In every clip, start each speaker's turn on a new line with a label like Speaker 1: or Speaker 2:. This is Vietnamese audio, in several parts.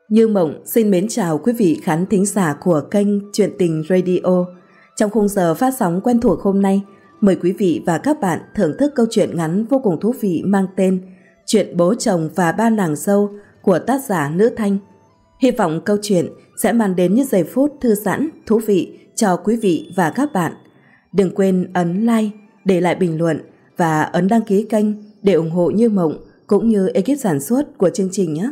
Speaker 1: Như Mộng xin mến chào quý vị khán thính giả của kênh Chuyện Tình Radio. Trong khung giờ phát sóng quen thuộc hôm nay, mời quý vị và các bạn thưởng thức câu chuyện ngắn vô cùng thú vị mang tên Chuyện Bố Chồng và Ba Nàng Dâu của tác giả Nữ Thanh. Hy vọng câu chuyện sẽ mang đến những giây phút thư giãn, thú vị cho quý vị và các bạn. Đừng quên ấn like, để lại bình luận và ấn đăng ký kênh để ủng hộ Như Mộng cũng như ekip sản xuất của chương trình nhé.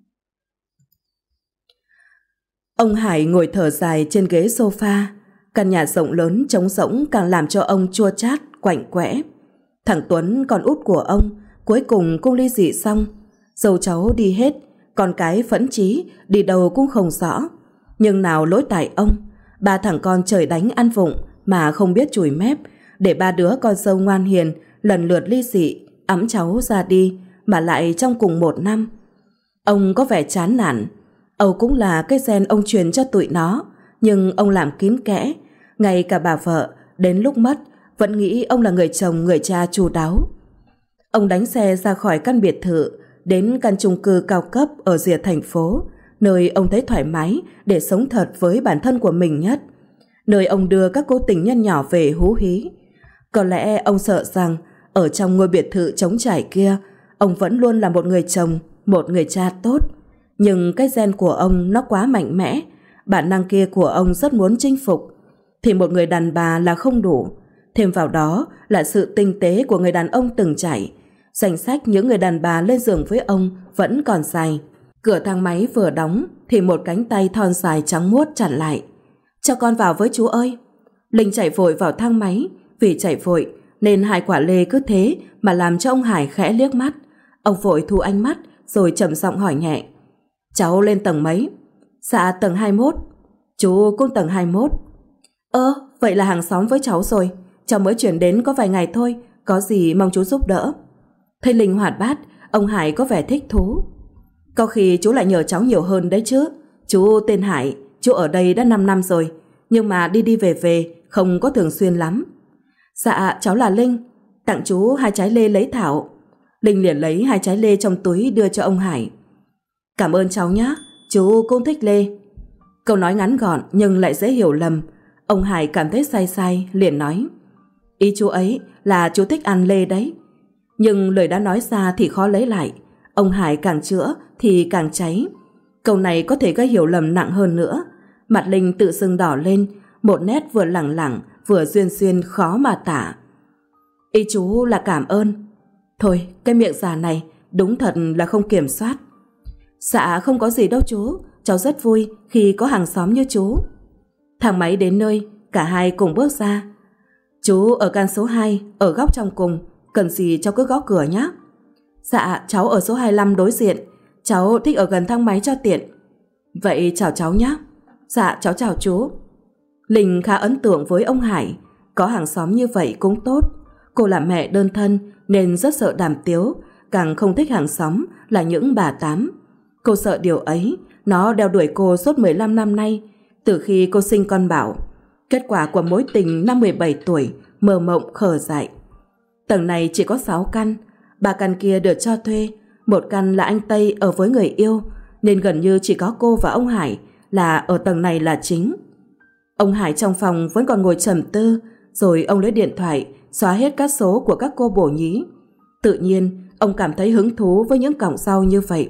Speaker 1: Ông Hải ngồi thở dài trên ghế sofa. Căn nhà rộng lớn trống rỗng càng làm cho ông chua chát, quạnh quẽ. Thằng Tuấn, con út của ông, cuối cùng cũng ly dị xong. Dâu cháu đi hết, con cái Phẫn Chí đi đâu cũng không rõ. Nhưng nào lỗi tại ông, ba thằng con trời đánh ăn vụng mà không biết chùi mép, để ba đứa con dâu ngoan hiền lần lượt ly dị, ẵm cháu ra đi, mà lại trong cùng một năm. Ông có vẻ chán nản. Âu cũng là cái gen ông truyền cho tụi nó, nhưng ông làm kín kẽ. Ngay cả bà vợ đến lúc mất vẫn nghĩ ông là người chồng người cha chu đáo. Ông đánh xe ra khỏi căn biệt thự đến căn chung cư cao cấp ở rìa thành phố, nơi ông thấy thoải mái để sống thật với bản thân của mình nhất, nơi ông đưa các cô tình nhân nhỏ về hú hí. Có lẽ ông sợ rằng ở trong ngôi biệt thự trống trải kia, ông vẫn luôn là một người chồng, một người cha tốt. Nhưng cái gen của ông nó quá mạnh mẽ, bản năng kia của ông rất muốn chinh phục. Thì một người đàn bà là không đủ, thêm vào đó là sự tinh tế của người đàn ông từng trải. Danh sách những người đàn bà lên giường với ông vẫn còn dài. Cửa thang máy vừa đóng thì một cánh tay thon dài trắng muốt chặn lại. "Cho con vào với chú ơi." Linh chạy vội vào thang máy. Vì chạy vội nên hai quả lê cứ thế mà làm cho ông Hải khẽ liếc mắt. Ông vội thu ánh mắt rồi trầm giọng hỏi nhẹ: "Cháu lên tầng mấy?" "Dạ tầng 21." "Chú cũng tầng 21." Vậy là hàng xóm với cháu rồi. Cháu mới chuyển đến có vài ngày thôi, có gì mong chú giúp đỡ." Thấy Linh hoạt bát, ông Hải có vẻ thích thú. "Có khi chú lại nhờ cháu nhiều hơn đấy chứ. Chú tên Hải, chú ở đây đã 5 năm rồi, nhưng mà đi đi về về, không có thường xuyên lắm." "Dạ cháu là Linh, tặng chú 2 trái lê lấy thảo." Linh liền lấy 2 trái lê trong túi đưa cho ông Hải. "Cảm ơn cháu nhé, chú cũng thích lê." Câu nói ngắn gọn nhưng lại dễ hiểu lầm. Ông Hải cảm thấy sai sai, liền nói: "Ý chú ấy là chú thích ăn lê đấy." Nhưng lời đã nói ra thì khó lấy lại. Ông Hải càng chữa thì càng cháy. Câu này có thể gây hiểu lầm nặng hơn nữa. Mặt Linh tự sưng đỏ lên, một nét vừa lẳng lẳng vừa duyên duyên khó mà tả. "Ý chú là cảm ơn." Thôi, cái miệng già này đúng thật là không kiểm soát. "Dạ không có gì đâu chú, cháu rất vui khi có hàng xóm như chú." Thang máy đến nơi, cả hai cùng bước ra. "Chú ở căn số 2, ở góc trong cùng, cần gì cháu cứ gõ cửa nhé." "Dạ cháu ở số 25 đối diện, cháu thích ở gần thang máy cho tiện." "Vậy chào cháu nhé." "Dạ cháu chào chú." Linh khá ấn tượng với ông Hải. Có hàng xóm như vậy cũng tốt. Cô là mẹ đơn thân nên rất sợ đàm tiếu, càng không thích hàng xóm là những bà tám. Cô sợ điều ấy nó đeo đuổi cô suốt 15 năm nay, từ khi cô sinh con Bảo. Kết quả của mối tình năm 17 tuổi mơ mộng khờ dại. Tầng này chỉ có 6 căn, 3 căn kia được cho thuê, 1 căn là anh Tây ở với người yêu, nên gần như chỉ có cô và ông Hải là ở tầng này là chính. Ông Hải trong phòng vẫn còn ngồi trầm tư, rồi ông lấy điện thoại xóa hết các số của các cô bổ nhí. Tự nhiên ông cảm thấy hứng thú với những cọng rau như vậy.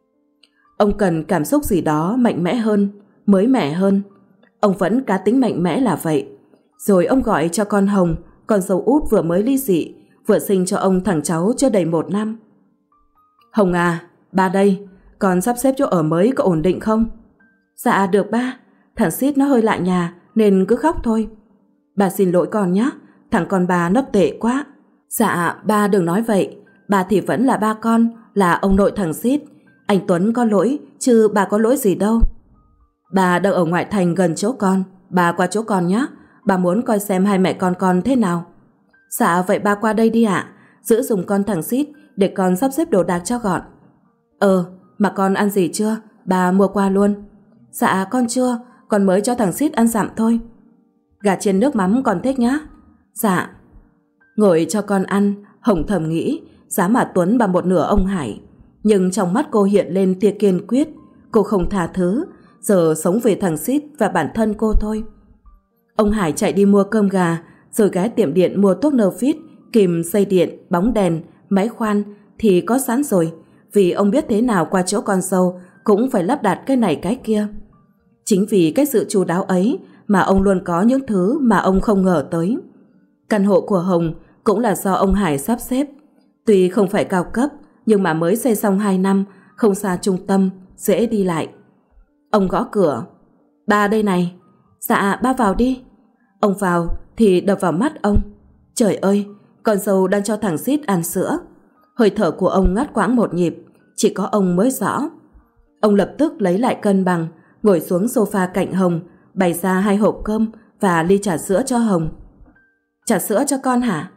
Speaker 1: Ông cần cảm xúc gì đó mạnh mẽ hơn, mới mẻ hơn. Ông vẫn cá tính mạnh mẽ là vậy. Rồi ông gọi cho con Hồng, con dâu út vừa mới ly dị, vừa sinh cho ông thằng cháu chưa đầy 1 năm. "Hồng à, ba đây, con sắp xếp chỗ ở mới có ổn định không?" "Dạ được ba, thằng Sít nó hơi lạ nhà nên cứ khóc thôi." "Bà xin lỗi con nhé, thằng con bà nó tệ quá." "Dạ ba đừng nói vậy, bà thì vẫn là ba con, là ông nội thằng Sít. Anh Tuấn có lỗi chứ bà có lỗi gì đâu." "Bà đang ở ngoại thành gần chỗ con, bà qua chỗ con nhé, bà muốn coi xem hai mẹ con thế nào." "Dạ vậy ba qua đây đi ạ, giữ giùm con thằng Sít để con sắp xếp đồ đạc cho gọn." Mà con ăn gì chưa, bà mua qua luôn." "Dạ con chưa, con mới cho thằng Sít ăn dặm thôi." "Gà chiên nước mắm con thích nhá." "Dạ." Ngồi cho con ăn, Hồng thầm nghĩ giá mà Tuấn bằng một nửa ông Hải. Nhưng trong mắt cô hiện lên tia kiên quyết. cô không tha thứ, giờ sống về thằng Sít và bản thân cô thôi. Ông Hải chạy đi mua cơm gà, rồi ghé tiệm điện mua thuốc Nofit, kìm dây điện, bóng đèn, máy khoan thì có sẵn rồi, vì ông biết thế nào qua chỗ con dâu cũng phải lắp đặt cái này cái kia. Chính vì cái sự chu đáo ấy mà ông luôn có những thứ mà ông không ngờ tới. Căn hộ của Hồng cũng là do ông Hải sắp xếp. Tuy không phải cao cấp, nhưng mà mới xây xong 2 năm, không xa trung tâm, dễ đi lại. Ông gõ cửa. Ba đây này. Dạ, ba vào đi. Ông vào thì đập vào mắt ông. Trời ơi, con dâu đang cho thằng Sít ăn sữa. Hơi thở của ông ngắt quãng một nhịp, chỉ có ông mới rõ. Ông lập tức lấy lại cân bằng, ngồi xuống sofa cạnh Hồng, bày ra 2 hộp cơm và ly trà sữa cho Hồng. Trà sữa cho con hả?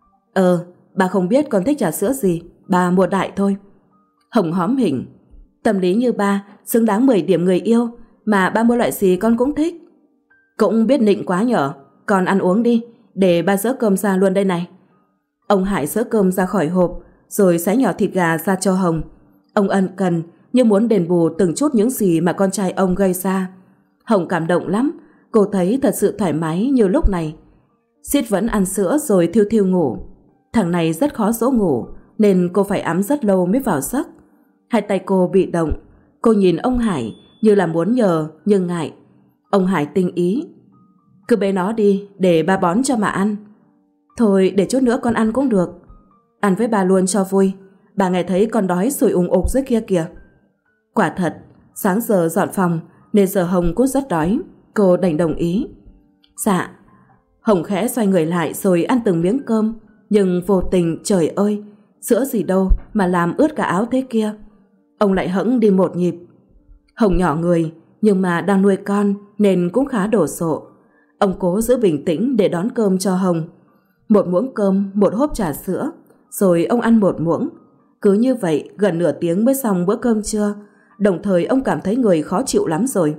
Speaker 1: Bà không biết con thích trà sữa gì, bà mua đại thôi. Hồng hóm hỉnh. Tâm lý như ba, xứng đáng 10 điểm người yêu, mà ba mua loại gì con cũng thích. Cũng biết nịnh quá nhở, con ăn uống đi, để ba dỡ cơm ra luôn đây này. Ông Hải dỡ cơm ra khỏi hộp, rồi xé nhỏ thịt gà ra cho Hồng. Ông ân cần, như muốn đền bù từng chút những gì mà con trai ông gây ra. Hồng cảm động lắm, cô thấy thật sự thoải mái như lúc này. Sít vẫn ăn sữa rồi thiêu thiêu ngủ. Thằng này rất khó dỗ ngủ, nên cô phải ẵm rất lâu mới vào giấc. Hai tay cô bị động, cô nhìn ông Hải như là muốn nhờ nhưng ngại. Ông Hải tinh ý. Cứ bế nó đi, để ba bón cho mà ăn. Thôi để chút nữa con ăn cũng được. Ăn với bà luôn cho vui, bà nghe thấy con đói sủi ùng ục dưới kia kìa. Quả thật, sáng giờ dọn phòng nên giờ Hồng cũng rất đói, cô đành đồng ý. Dạ. Hồng khẽ xoay người lại rồi ăn từng miếng cơm, nhưng vô tình, trời ơi, sữa gì đâu mà làm ướt cả áo thế kia. Ông lại hẫng đi một nhịp. Hồng nhỏ người, nhưng mà đang nuôi con nên cũng khá đổ sộ. Ông cố giữ bình tĩnh để đón cơm cho Hồng. Một muỗng cơm, một hốp trà sữa, rồi ông ăn một muỗng. Cứ như vậy gần nửa tiếng mới xong bữa cơm trưa, đồng thời ông cảm thấy người khó chịu lắm rồi.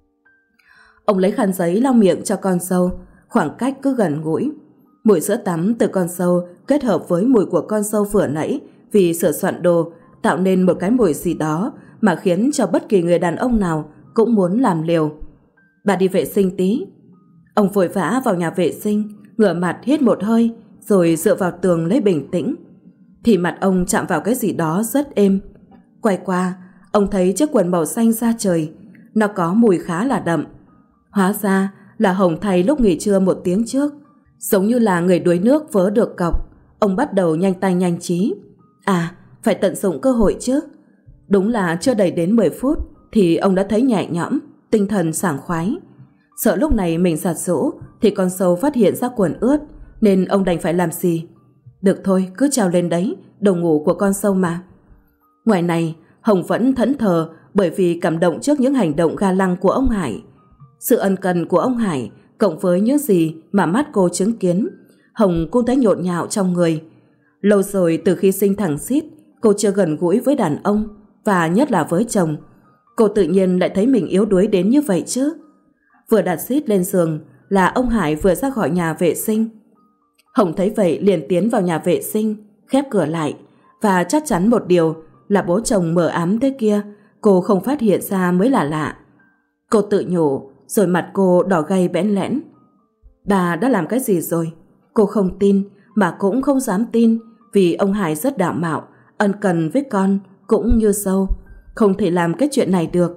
Speaker 1: Ông lấy khăn giấy lau miệng cho con dâu, khoảng cách cứ gần gũi. Mùi sữa tắm từ con dâu kết hợp với mùi của con dâu vừa nãy vì sửa soạn đồ tạo nên một cái mùi gì đó mà khiến cho bất kỳ người đàn ông nào cũng muốn làm liều. Bà đi vệ sinh tí. Ông vội vã vào nhà vệ sinh, ngửa mặt hít một hơi rồi dựa vào tường lấy bình tĩnh. Thì mặt ông chạm vào cái gì đó rất êm. Quay qua, ông thấy chiếc quần màu xanh da trời, nó có mùi khá là đậm. Hóa ra là Hồng thay lúc nghỉ trưa 1 tiếng trước. Giống như là người đuối nước vớ được cọc, ông bắt đầu nhanh tay nhanh trí. Phải tận dụng cơ hội chứ. Đúng là chưa đầy đến 10 phút thì ông đã thấy nhẹ nhõm, tinh thần sảng khoái. Sợ lúc này mình giặt giũ thì con sâu phát hiện ra quần ướt, nên ông đành phải làm gì. Được thôi, cứ trèo lên đấy, đồ ngủ của con sâu mà. Ngoài này, Hồng vẫn thẫn thờ bởi vì cảm động trước những hành động ga lăng của ông Hải. Sự ân cần của ông Hải cộng với những gì mà mắt cô chứng kiến, Hồng cũng thấy nhộn nhạo trong người. Lâu rồi từ khi sinh thằng Sít, cô chưa gần gũi với đàn ông, và nhất là với chồng. Cô tự nhiên lại thấy mình yếu đuối đến như vậy chứ. Vừa đặt Sít lên giường là ông Hải vừa ra khỏi nhà vệ sinh. Hồng thấy vậy liền tiến vào nhà vệ sinh, khép cửa lại, và chắc chắn một điều là bố chồng mờ ám thế kia cô không phát hiện ra mới là lạ. Cô tự nhủ, rồi mặt cô đỏ gay bẽn lẽn. Bà đã làm cái gì rồi? Cô không tin, mà cũng không dám tin, vì ông Hải rất đạo mạo, ân cần với con cũng như sâu, không thể làm cái chuyện này được.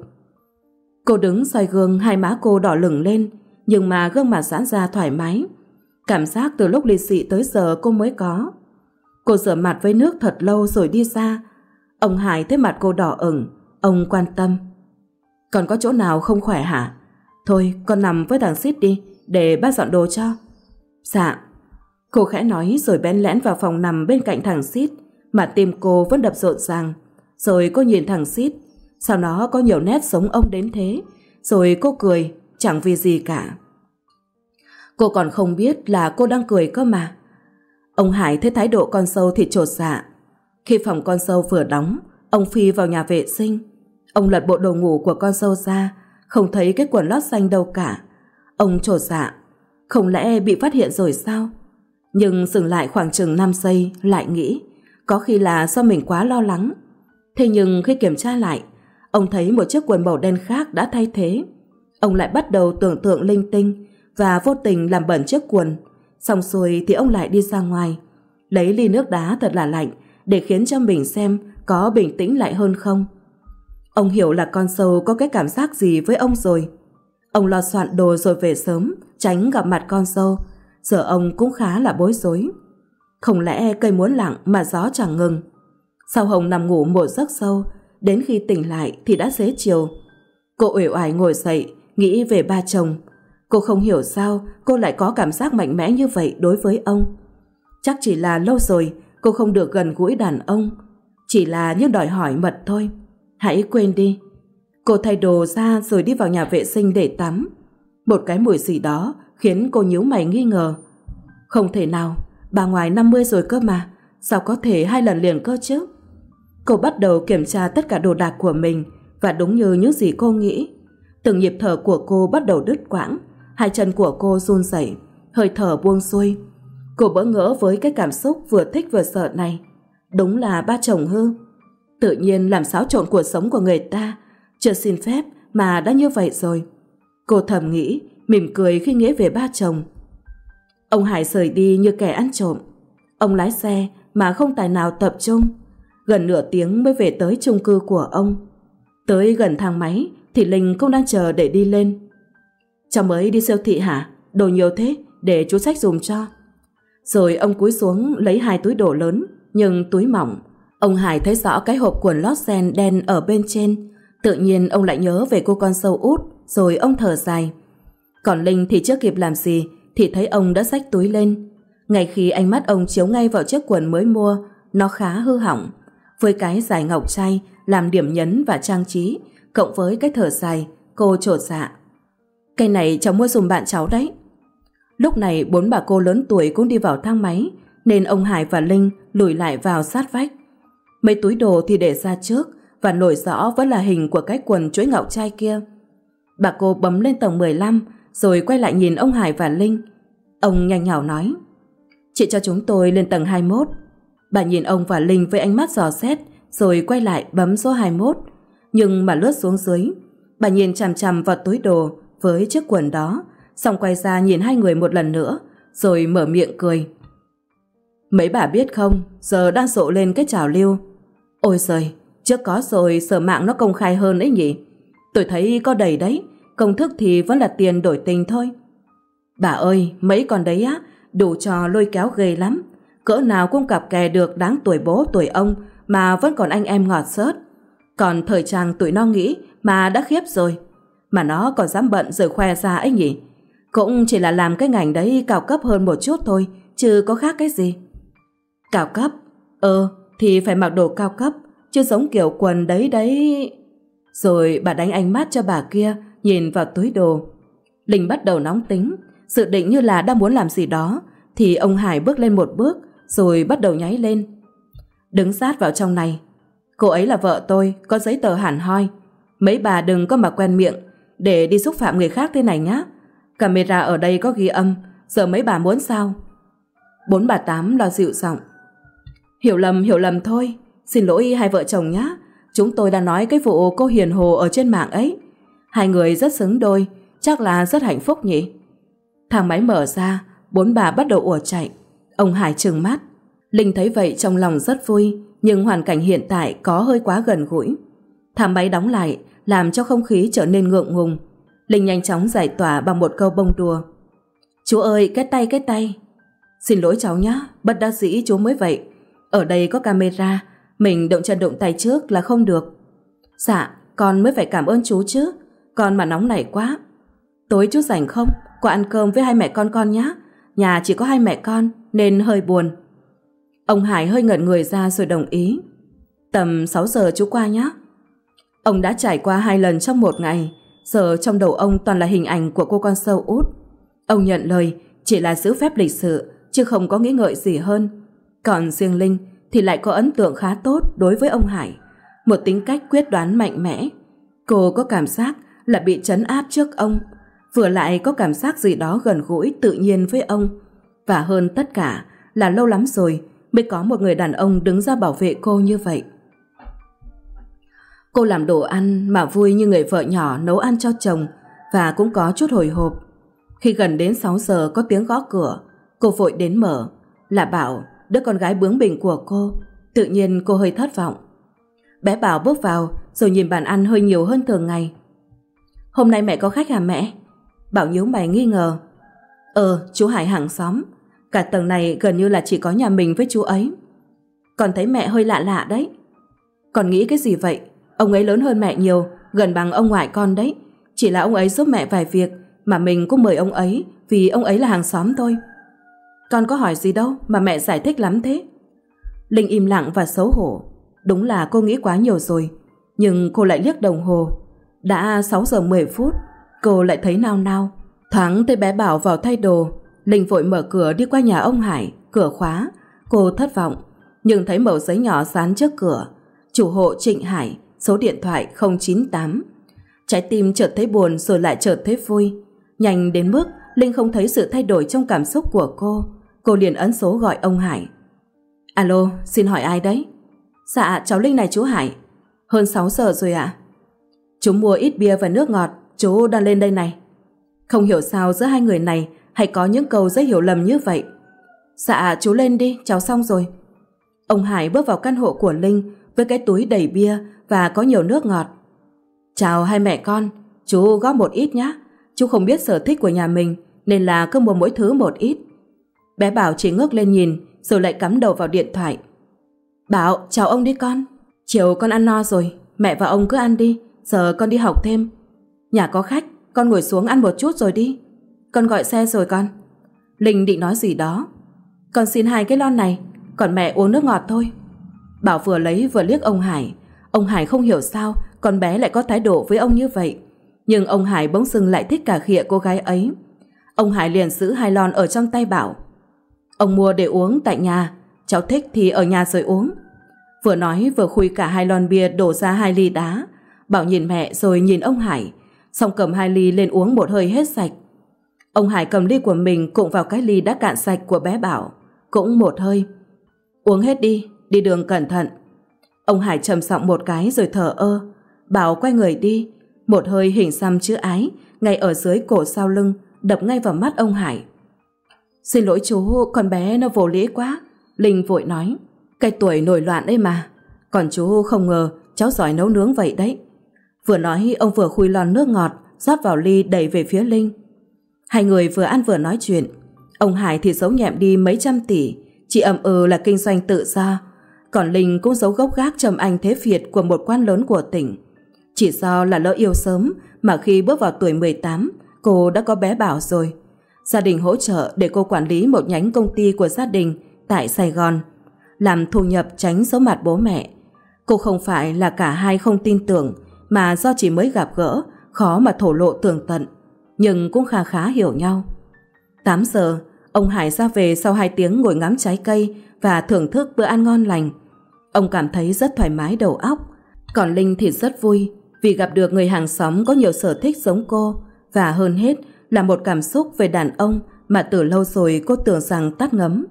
Speaker 1: Cô đứng soi gương, hai má cô đỏ lửng lên, nhưng mà gương mặt giãn ra thoải mái. Cảm giác từ lúc ly dị tới giờ cô mới có. Cô rửa mặt với nước thật lâu rồi đi ra. Ông Hải thấy mặt cô đỏ ửng, ông quan tâm. Còn có chỗ nào không khỏe hả? Thôi con nằm với thằng Sít đi, để bác dọn đồ cho. Dạ. Cô khẽ nói rồi bén lẽn vào phòng nằm bên cạnh thằng Sít, mà tim cô vẫn đập rộn ràng. Rồi cô nhìn thằng Sít, sao nó có nhiều nét giống ông đến thế? Rồi cô cười, chẳng vì gì cả. Cô còn không biết là cô đang cười cơ mà. Ông Hải thấy thái độ con sâu thì chột dạ. Khi phòng con sâu vừa đóng, ông phi vào nhà vệ sinh. Ông lật bộ đồ ngủ của con sâu ra, không thấy cái quần lót xanh đâu cả. Ông chột dạ, không lẽ bị phát hiện rồi sao? Nhưng dừng lại khoảng chừng 5 giây lại nghĩ có khi là do mình quá lo lắng. Thế nhưng khi kiểm tra lại, Ông thấy một chiếc quần màu đen khác đã thay thế. Ông lại bắt đầu tưởng tượng linh tinh và vô tình làm bẩn chiếc quần. Xong xuôi thì ông lại đi ra ngoài, lấy ly nước đá thật là lạnh để khiến cho mình xem có bình tĩnh lại hơn không. Ông hiểu là con sâu có cái cảm giác gì với ông rồi. Ông lo soạn đồ rồi về sớm, tránh gặp mặt con sâu. Giờ ông cũng khá là bối rối. Không lẽ cây muốn lặng mà gió chẳng ngừng? Sao Hồng nằm ngủ một giấc sâu, đến khi tỉnh lại thì đã xế chiều. Cô uể oải ngồi dậy, nghĩ về ba chồng. Cô không hiểu sao cô lại có cảm giác mạnh mẽ như vậy đối với ông. Chắc chỉ là lâu rồi cô không được gần gũi đàn ông, chỉ là như đòi hỏi mật thôi. Hãy quên đi. Cô thay đồ ra rồi đi vào nhà vệ sinh để tắm. Một cái mùi gì đó khiến cô nhíu mày nghi ngờ. Không thể nào, bà ngoài 50 rồi cơ mà, sao có thể 2 lần liền cơ chứ? Cô bắt đầu kiểm tra tất cả đồ đạc của mình, và đúng như những gì cô nghĩ. Từng nhịp thở của cô bắt đầu đứt quãng, hai chân của cô run rẩy, hơi thở buông xuôi. Cô bỡ ngỡ với cái cảm xúc vừa thích vừa sợ này. Đúng là ba chồng hư. Tự nhiên làm xáo trộn cuộc sống của người ta, chưa xin phép mà đã như vậy rồi. Cô thầm nghĩ, mỉm cười khi nghĩ về ba chồng. Ông Hải rời đi như kẻ ăn trộm. Ông lái xe mà không tài nào tập trung. Gần nửa tiếng mới về tới chung cư của ông. Tới gần thang máy thì Linh cũng đang chờ để đi lên. Cháu mới đi siêu thị hả? Đồ nhiều thế, để chú xách dùm cho. Rồi ông cúi xuống lấy 2 túi đồ lớn, nhưng túi mỏng. Ông Hải thấy rõ cái hộp quần lót sen đen ở bên trên. Tự nhiên ông lại nhớ về cô con sâu út, rồi ông thở dài. Còn Linh thì chưa kịp làm gì thì thấy ông đã xách túi lên. Ngay khi ánh mắt ông chiếu ngay vào chiếc quần mới mua, nó khá hư hỏng, với cái dài ngọc trai làm điểm nhấn và trang trí, cộng với cái thở dài, cô chột dạ. Cái này cháu mua dùm bạn cháu đấy. Lúc này 4 bà cô lớn tuổi cũng đi vào thang máy, nên ông Hải và Linh lùi lại vào sát vách. Mấy túi đồ thì để ra trước, và nổi rõ vẫn là hình của cái quần chuỗi ngọc trai kia. Bà cô bấm lên tầng 15, rồi quay lại nhìn ông Hải và Linh. Ông nhanh nhảu nói: Chị cho chúng tôi lên tầng 21. Bà nhìn ông và Linh với ánh mắt dò xét, rồi quay lại bấm số 21. Nhưng mà lướt xuống dưới, bà nhìn chằm chằm vào túi đồ với chiếc quần đó, xong quay ra nhìn hai người một lần nữa, rồi mở miệng cười. Mấy bà biết không, giờ đang rộ lên cái trào lưu. Ôi giời, trước có rồi sở mạng nó công khai hơn ấy nhỉ. Tôi thấy có đầy đấy, công thức thì vẫn là tiền đổi tình thôi. Bà ơi, mấy con đấy á, đủ trò lôi kéo ghê lắm. Cỡ nào cũng cặp kè được đáng tuổi bố tuổi ông mà vẫn còn anh em ngọt xớt. Còn thời trang tụi nó nghĩ mà đã khiếp rồi. Mà nó còn dám bận rồi khoe ra ấy nhỉ. Cũng chỉ là làm cái ngành đấy cao cấp hơn một chút thôi, chứ có khác cái gì. Cao cấp? Thì phải mặc đồ cao cấp, chứ giống kiểu quần đấy đấy. Rồi bà đánh ánh mắt cho bà kia, nhìn vào túi đồ. Linh bắt đầu nóng tính, dự định như là đang muốn làm gì đó, thì ông Hải bước lên một bước, rồi bắt đầu nháy lên. Đứng sát vào trong này. Cô ấy là vợ tôi, có giấy tờ hẳn hoi. Mấy bà đừng có mà quen miệng để đi xúc phạm người khác thế này nhá. Camera ở đây có ghi âm, giờ mấy bà muốn sao? 4 bà Tám lo dịu giọng. Hiểu lầm thôi. Xin lỗi hai vợ chồng nhá. Chúng tôi đã nói cái vụ cô Hiền Hồ ở trên mạng ấy. Hai người rất xứng đôi, chắc là rất hạnh phúc nhỉ. Thang máy mở ra, 4 bà bắt đầu ùa chạy. Ông Hải trừng mắt. Linh thấy vậy trong lòng rất vui, nhưng hoàn cảnh hiện tại có hơi quá gần gũi. Thang máy đóng lại, làm cho không khí trở nên ngượng ngùng. Linh nhanh chóng giải tỏa bằng một câu bông đùa. Chú ơi, cái tay. Xin lỗi cháu nhá, bất đắc dĩ chú mới vậy. Ở đây có camera, mình động chân động tay trước là không được. Dạ, con mới phải cảm ơn chú chứ. Con mà nóng nảy quá. Tối chú rảnh không? Qua ăn cơm với hai mẹ con nhá. Nhà chỉ có hai mẹ con nên hơi buồn. Ông Hải hơi ngẩn người ra rồi đồng ý. Tầm 6 giờ chú qua nhá. Ông đã trải qua 2 lần trong một ngày. Giờ trong đầu ông toàn là hình ảnh của cô con sâu út. Ông nhận lời, chỉ là giữ phép lịch sự, chứ không có nghĩ ngợi gì hơn. Còn riêng Linh thì lại có ấn tượng khá tốt đối với ông Hải. Một tính cách quyết đoán mạnh mẽ. Cô có cảm giác là bị trấn áp trước ông, vừa lại có cảm giác gì đó gần gũi tự nhiên với ông. Và hơn tất cả là lâu lắm rồi mới có một người đàn ông đứng ra bảo vệ cô như vậy. Cô làm đồ ăn mà vui như người vợ nhỏ nấu ăn cho chồng, và cũng có chút hồi hộp. Khi gần đến 6 giờ có tiếng gõ cửa, cô vội đến mở, là Bảo, đứa con gái bướng bỉnh của cô. Tự nhiên cô hơi thất vọng. Bé Bảo bước vào rồi nhìn bàn ăn hơi nhiều hơn thường ngày. Hôm nay mẹ có khách hả mẹ? Bảo nhíu mày nghi ngờ. Chú Hải hàng xóm. Cả tầng này gần như là chỉ có nhà mình với chú ấy. Con thấy mẹ hơi lạ lạ đấy. Con nghĩ cái gì vậy? Ông ấy lớn hơn mẹ nhiều, gần bằng ông ngoại con đấy. Chỉ là ông ấy giúp mẹ vài việc mà mình cũng mời ông ấy vì ông ấy là hàng xóm thôi. Con có hỏi gì đâu mà mẹ giải thích lắm thế. Linh im lặng và xấu hổ. Đúng là cô nghĩ quá nhiều rồi. Nhưng cô lại liếc đồng hồ. Đã 6 giờ 10 phút. Cô lại thấy nao nao. Thoáng thấy bé Bảo vào thay đồ. Linh vội mở cửa đi qua nhà ông Hải. Cửa khóa. Cô thất vọng, nhưng thấy mẩu giấy nhỏ dán trước cửa. Chủ hộ Trịnh Hải, số điện thoại 098. Trái tim chợt thấy buồn rồi lại chợt thấy vui. Nhanh đến mức Linh không thấy sự thay đổi trong cảm xúc của cô. Cô liền ấn số gọi ông Hải. Alo, xin hỏi ai đấy? Dạ, cháu Linh này chú Hải. Hơn 6 giờ rồi ạ. Chú mua ít bia và nước ngọt, chú đang lên đây này. Không hiểu sao giữa hai người này hay có những câu rất hiểu lầm như vậy. Dạ, chú lên đi, cháu xong rồi. Ông Hải bước vào căn hộ của Linh với cái túi đầy bia và có nhiều nước ngọt. Chào hai mẹ con, chú góp một ít nhé. Chú không biết sở thích của nhà mình nên là cứ mua mỗi thứ một ít. Bé Bảo chỉ ngước lên nhìn rồi lại cắm đầu vào điện thoại. Bảo, chào ông đi con. Chiều con ăn no rồi, mẹ và ông cứ ăn đi, giờ con đi học thêm. Nhà có khách, con ngồi xuống ăn một chút rồi đi. Con gọi xe rồi con. Linh định nói gì đó. Con xin 2 cái lon này, còn mẹ uống nước ngọt thôi. Bảo vừa lấy vừa liếc ông Hải. Ông Hải không hiểu sao con bé lại có thái độ với ông như vậy. Nhưng ông Hải bỗng dưng lại thích cà khịa cô gái ấy. Ông Hải liền giữ 2 lon ở trong tay Bảo. Ông mua để uống tại nhà, cháu thích thì ở nhà rồi uống. Vừa nói vừa khui cả 2 lon bia đổ ra 2 ly đá. Bảo nhìn mẹ rồi nhìn ông Hải, xong cầm 2 ly lên uống một hơi hết sạch. Ông Hải cầm ly của mình cụng vào cái ly đã cạn sạch của bé Bảo, cũng một hơi. Uống hết đi, đi đường cẩn thận. Ông Hải trầm giọng một cái rồi thở ơ. Bảo quay người đi, một hơi hình xăm chữ ái ngay ở dưới cổ sau lưng đập ngay vào mắt ông Hải. Xin lỗi chú, con bé nó vô lý quá. Linh vội nói. Cái tuổi nổi loạn đấy mà. Còn chú không ngờ cháu giỏi nấu nướng vậy đấy. Vừa nói ông vừa khui lon nước ngọt rót vào ly đẩy về phía Linh. Hai người vừa ăn vừa nói chuyện. Ông Hải thì giấu nhẹm đi mấy trăm tỷ, chỉ ậm là kinh doanh tự do. Còn Linh cũng giấu gốc gác trầm anh thế Việt của một quan lớn của tỉnh. Chỉ do là lỡ yêu sớm mà khi bước vào tuổi 18, cô đã có bé Bảo rồi. Gia đình hỗ trợ để cô quản lý một nhánh công ty của gia đình tại Sài Gòn, làm thu nhập tránh xấu mặt bố mẹ. Cô không phải là cả hai không tin tưởng, mà do chỉ mới gặp gỡ, khó mà thổ lộ tường tận, nhưng cũng khá khá hiểu nhau. 8 giờ, ông Hải ra về sau 2 tiếng ngồi ngắm trái cây và thưởng thức bữa ăn ngon lành. Ông cảm thấy rất thoải mái đầu óc. Còn Linh thì rất vui vì gặp được người hàng xóm có nhiều sở thích giống cô, và hơn hết là một cảm xúc về đàn ông mà từ lâu rồi cô tưởng rằng tắt ngấm.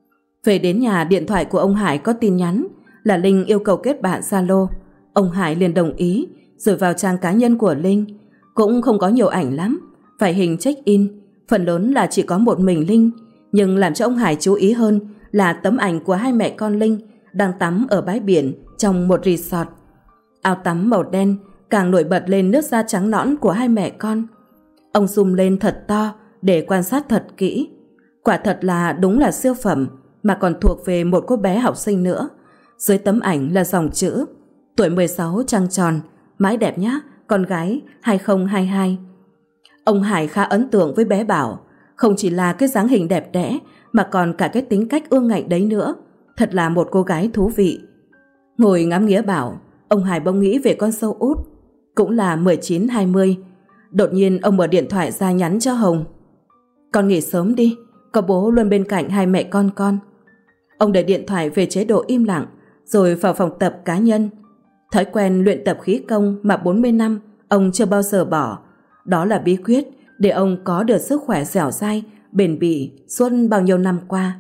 Speaker 1: Về đến nhà, điện thoại của ông Hải có tin nhắn là Linh yêu cầu kết bạn Zalo. Ông Hải liền đồng ý, rồi vào trang cá nhân của Linh. Cũng không có nhiều ảnh lắm, vài hình check-in, phần lớn là chỉ có một mình Linh. Nhưng làm cho ông Hải chú ý hơn là tấm ảnh của hai mẹ con Linh đang tắm ở bãi biển trong một resort. Áo tắm màu đen càng nổi bật lên nước da trắng nõn của hai mẹ con. Ông zoom lên thật to để quan sát thật kỹ. Quả thật là đúng là siêu phẩm, mà còn thuộc về một cô bé học sinh nữa. Dưới tấm ảnh là dòng chữ: tuổi 16 trăng tròn, mãi đẹp nhá, con gái 2022. Ông Hải khá ấn tượng với bé Bảo, không chỉ là cái dáng hình đẹp đẽ mà còn cả cái tính cách ương ngạnh đấy nữa. Thật là một cô gái thú vị. Ngồi ngắm nghía Bảo, ông Hải bỗng nghĩ về con dâu út, cũng là 19-20. Đột nhiên ông mở điện thoại ra nhắn cho Hồng. Con nghỉ sớm đi, có bố luôn bên cạnh hai mẹ con. Ông để điện thoại về chế độ im lặng, rồi vào phòng tập cá nhân. Thói quen luyện tập khí công mà 40 năm ông chưa bao giờ bỏ. Đó là bí quyết để ông có được sức khỏe dẻo dai, bền bỉ suốt bao nhiêu năm qua.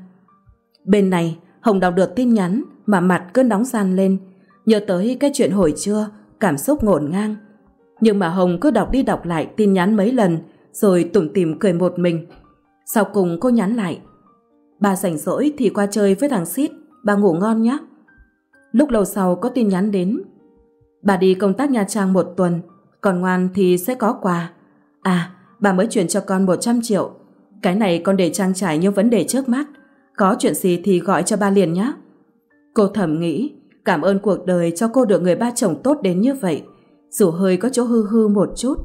Speaker 1: Bên này, Hồng đọc được tin nhắn mà mặt cứ nóng ran lên. Nhớ tới cái chuyện hồi trưa, cảm xúc ngổn ngang. Nhưng mà Hồng cứ đọc đi đọc lại tin nhắn mấy lần rồi tủm tỉm cười một mình. Sau cùng cô nhắn lại: bà rảnh rỗi thì qua chơi với thằng Sít, bà ngủ ngon nhé. Lúc lâu sau có tin nhắn đến: bà đi công tác Nha Trang 1 tuần, còn ngoan thì sẽ có quà. À, bà mới chuyển cho con 100 triệu. Cái này con để trang trải những vấn đề trước mắt, có chuyện gì thì gọi cho ba liền nhé. Cô thầm nghĩ cảm ơn cuộc đời cho cô được người ba chồng tốt đến như vậy, dù hơi có chỗ hư hư một chút.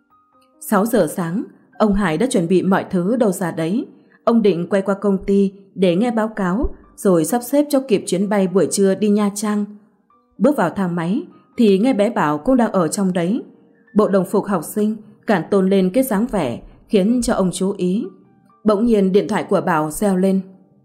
Speaker 1: 6 giờ sáng, ông Hải đã chuẩn bị mọi thứ đâu ra đấy. Ông định quay qua công ty để nghe báo cáo rồi sắp xếp cho kịp chuyến bay buổi trưa đi Nha Trang. Bước vào thang máy thì nghe bé Bảo cũng đang ở trong đấy. Bộ đồng phục học sinh cản tôn lên cái dáng vẻ khiến cho ông chú ý. Bỗng nhiên điện thoại của Bảo reo lên.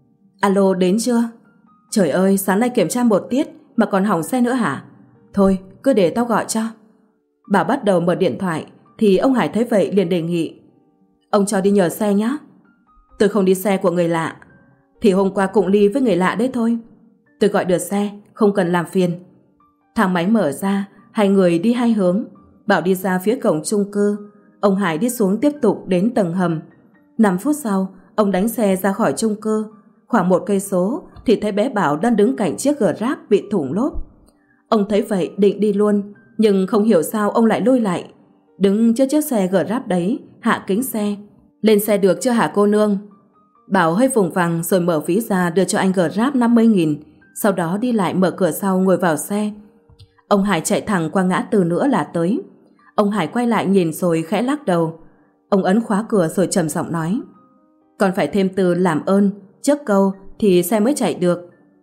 Speaker 1: Alo, đến chưa? Trời ơi, sáng nay kiểm tra 1 tiết mà còn hỏng xe nữa hả? Thôi, cứ để tao gọi cho. Bảo bắt đầu mở điện thoại thì ông Hải thấy vậy liền đề nghị: ông cho đi nhờ xe nhé. Tôi không đi xe của người lạ. Thì hôm qua cũng đi với người lạ đấy thôi. Tôi gọi được xe, không cần làm phiền. Thang máy mở ra, hai người đi hai hướng. Bảo đi ra phía cổng chung cư, ông Hải đi xuống tiếp tục đến tầng hầm. 5 phút sau, ông đánh xe ra khỏi chung cư. Khoảng 1 cây số thì thấy bé Bảo đang đứng cạnh chiếc Grab bị thủng lốp. Ông thấy vậy định đi luôn, nhưng không hiểu sao ông lại lùi lại. Đứng trước chiếc xe Grab đấy, hạ kính xe: lên xe được chưa hả cô nương? Bảo hơi vùng vằng rồi mở ví ra đưa cho anh Grab 50.000, sau đó đi lại mở cửa sau ngồi vào xe. Ông Hải chạy thẳng qua ngã tư nữa là tới. Ông Hải quay lại nhìn rồi khẽ lắc đầu. Ông ấn khóa cửa rồi trầm giọng nói: còn phải thêm từ làm ơn trước câu thì xe mới chạy được.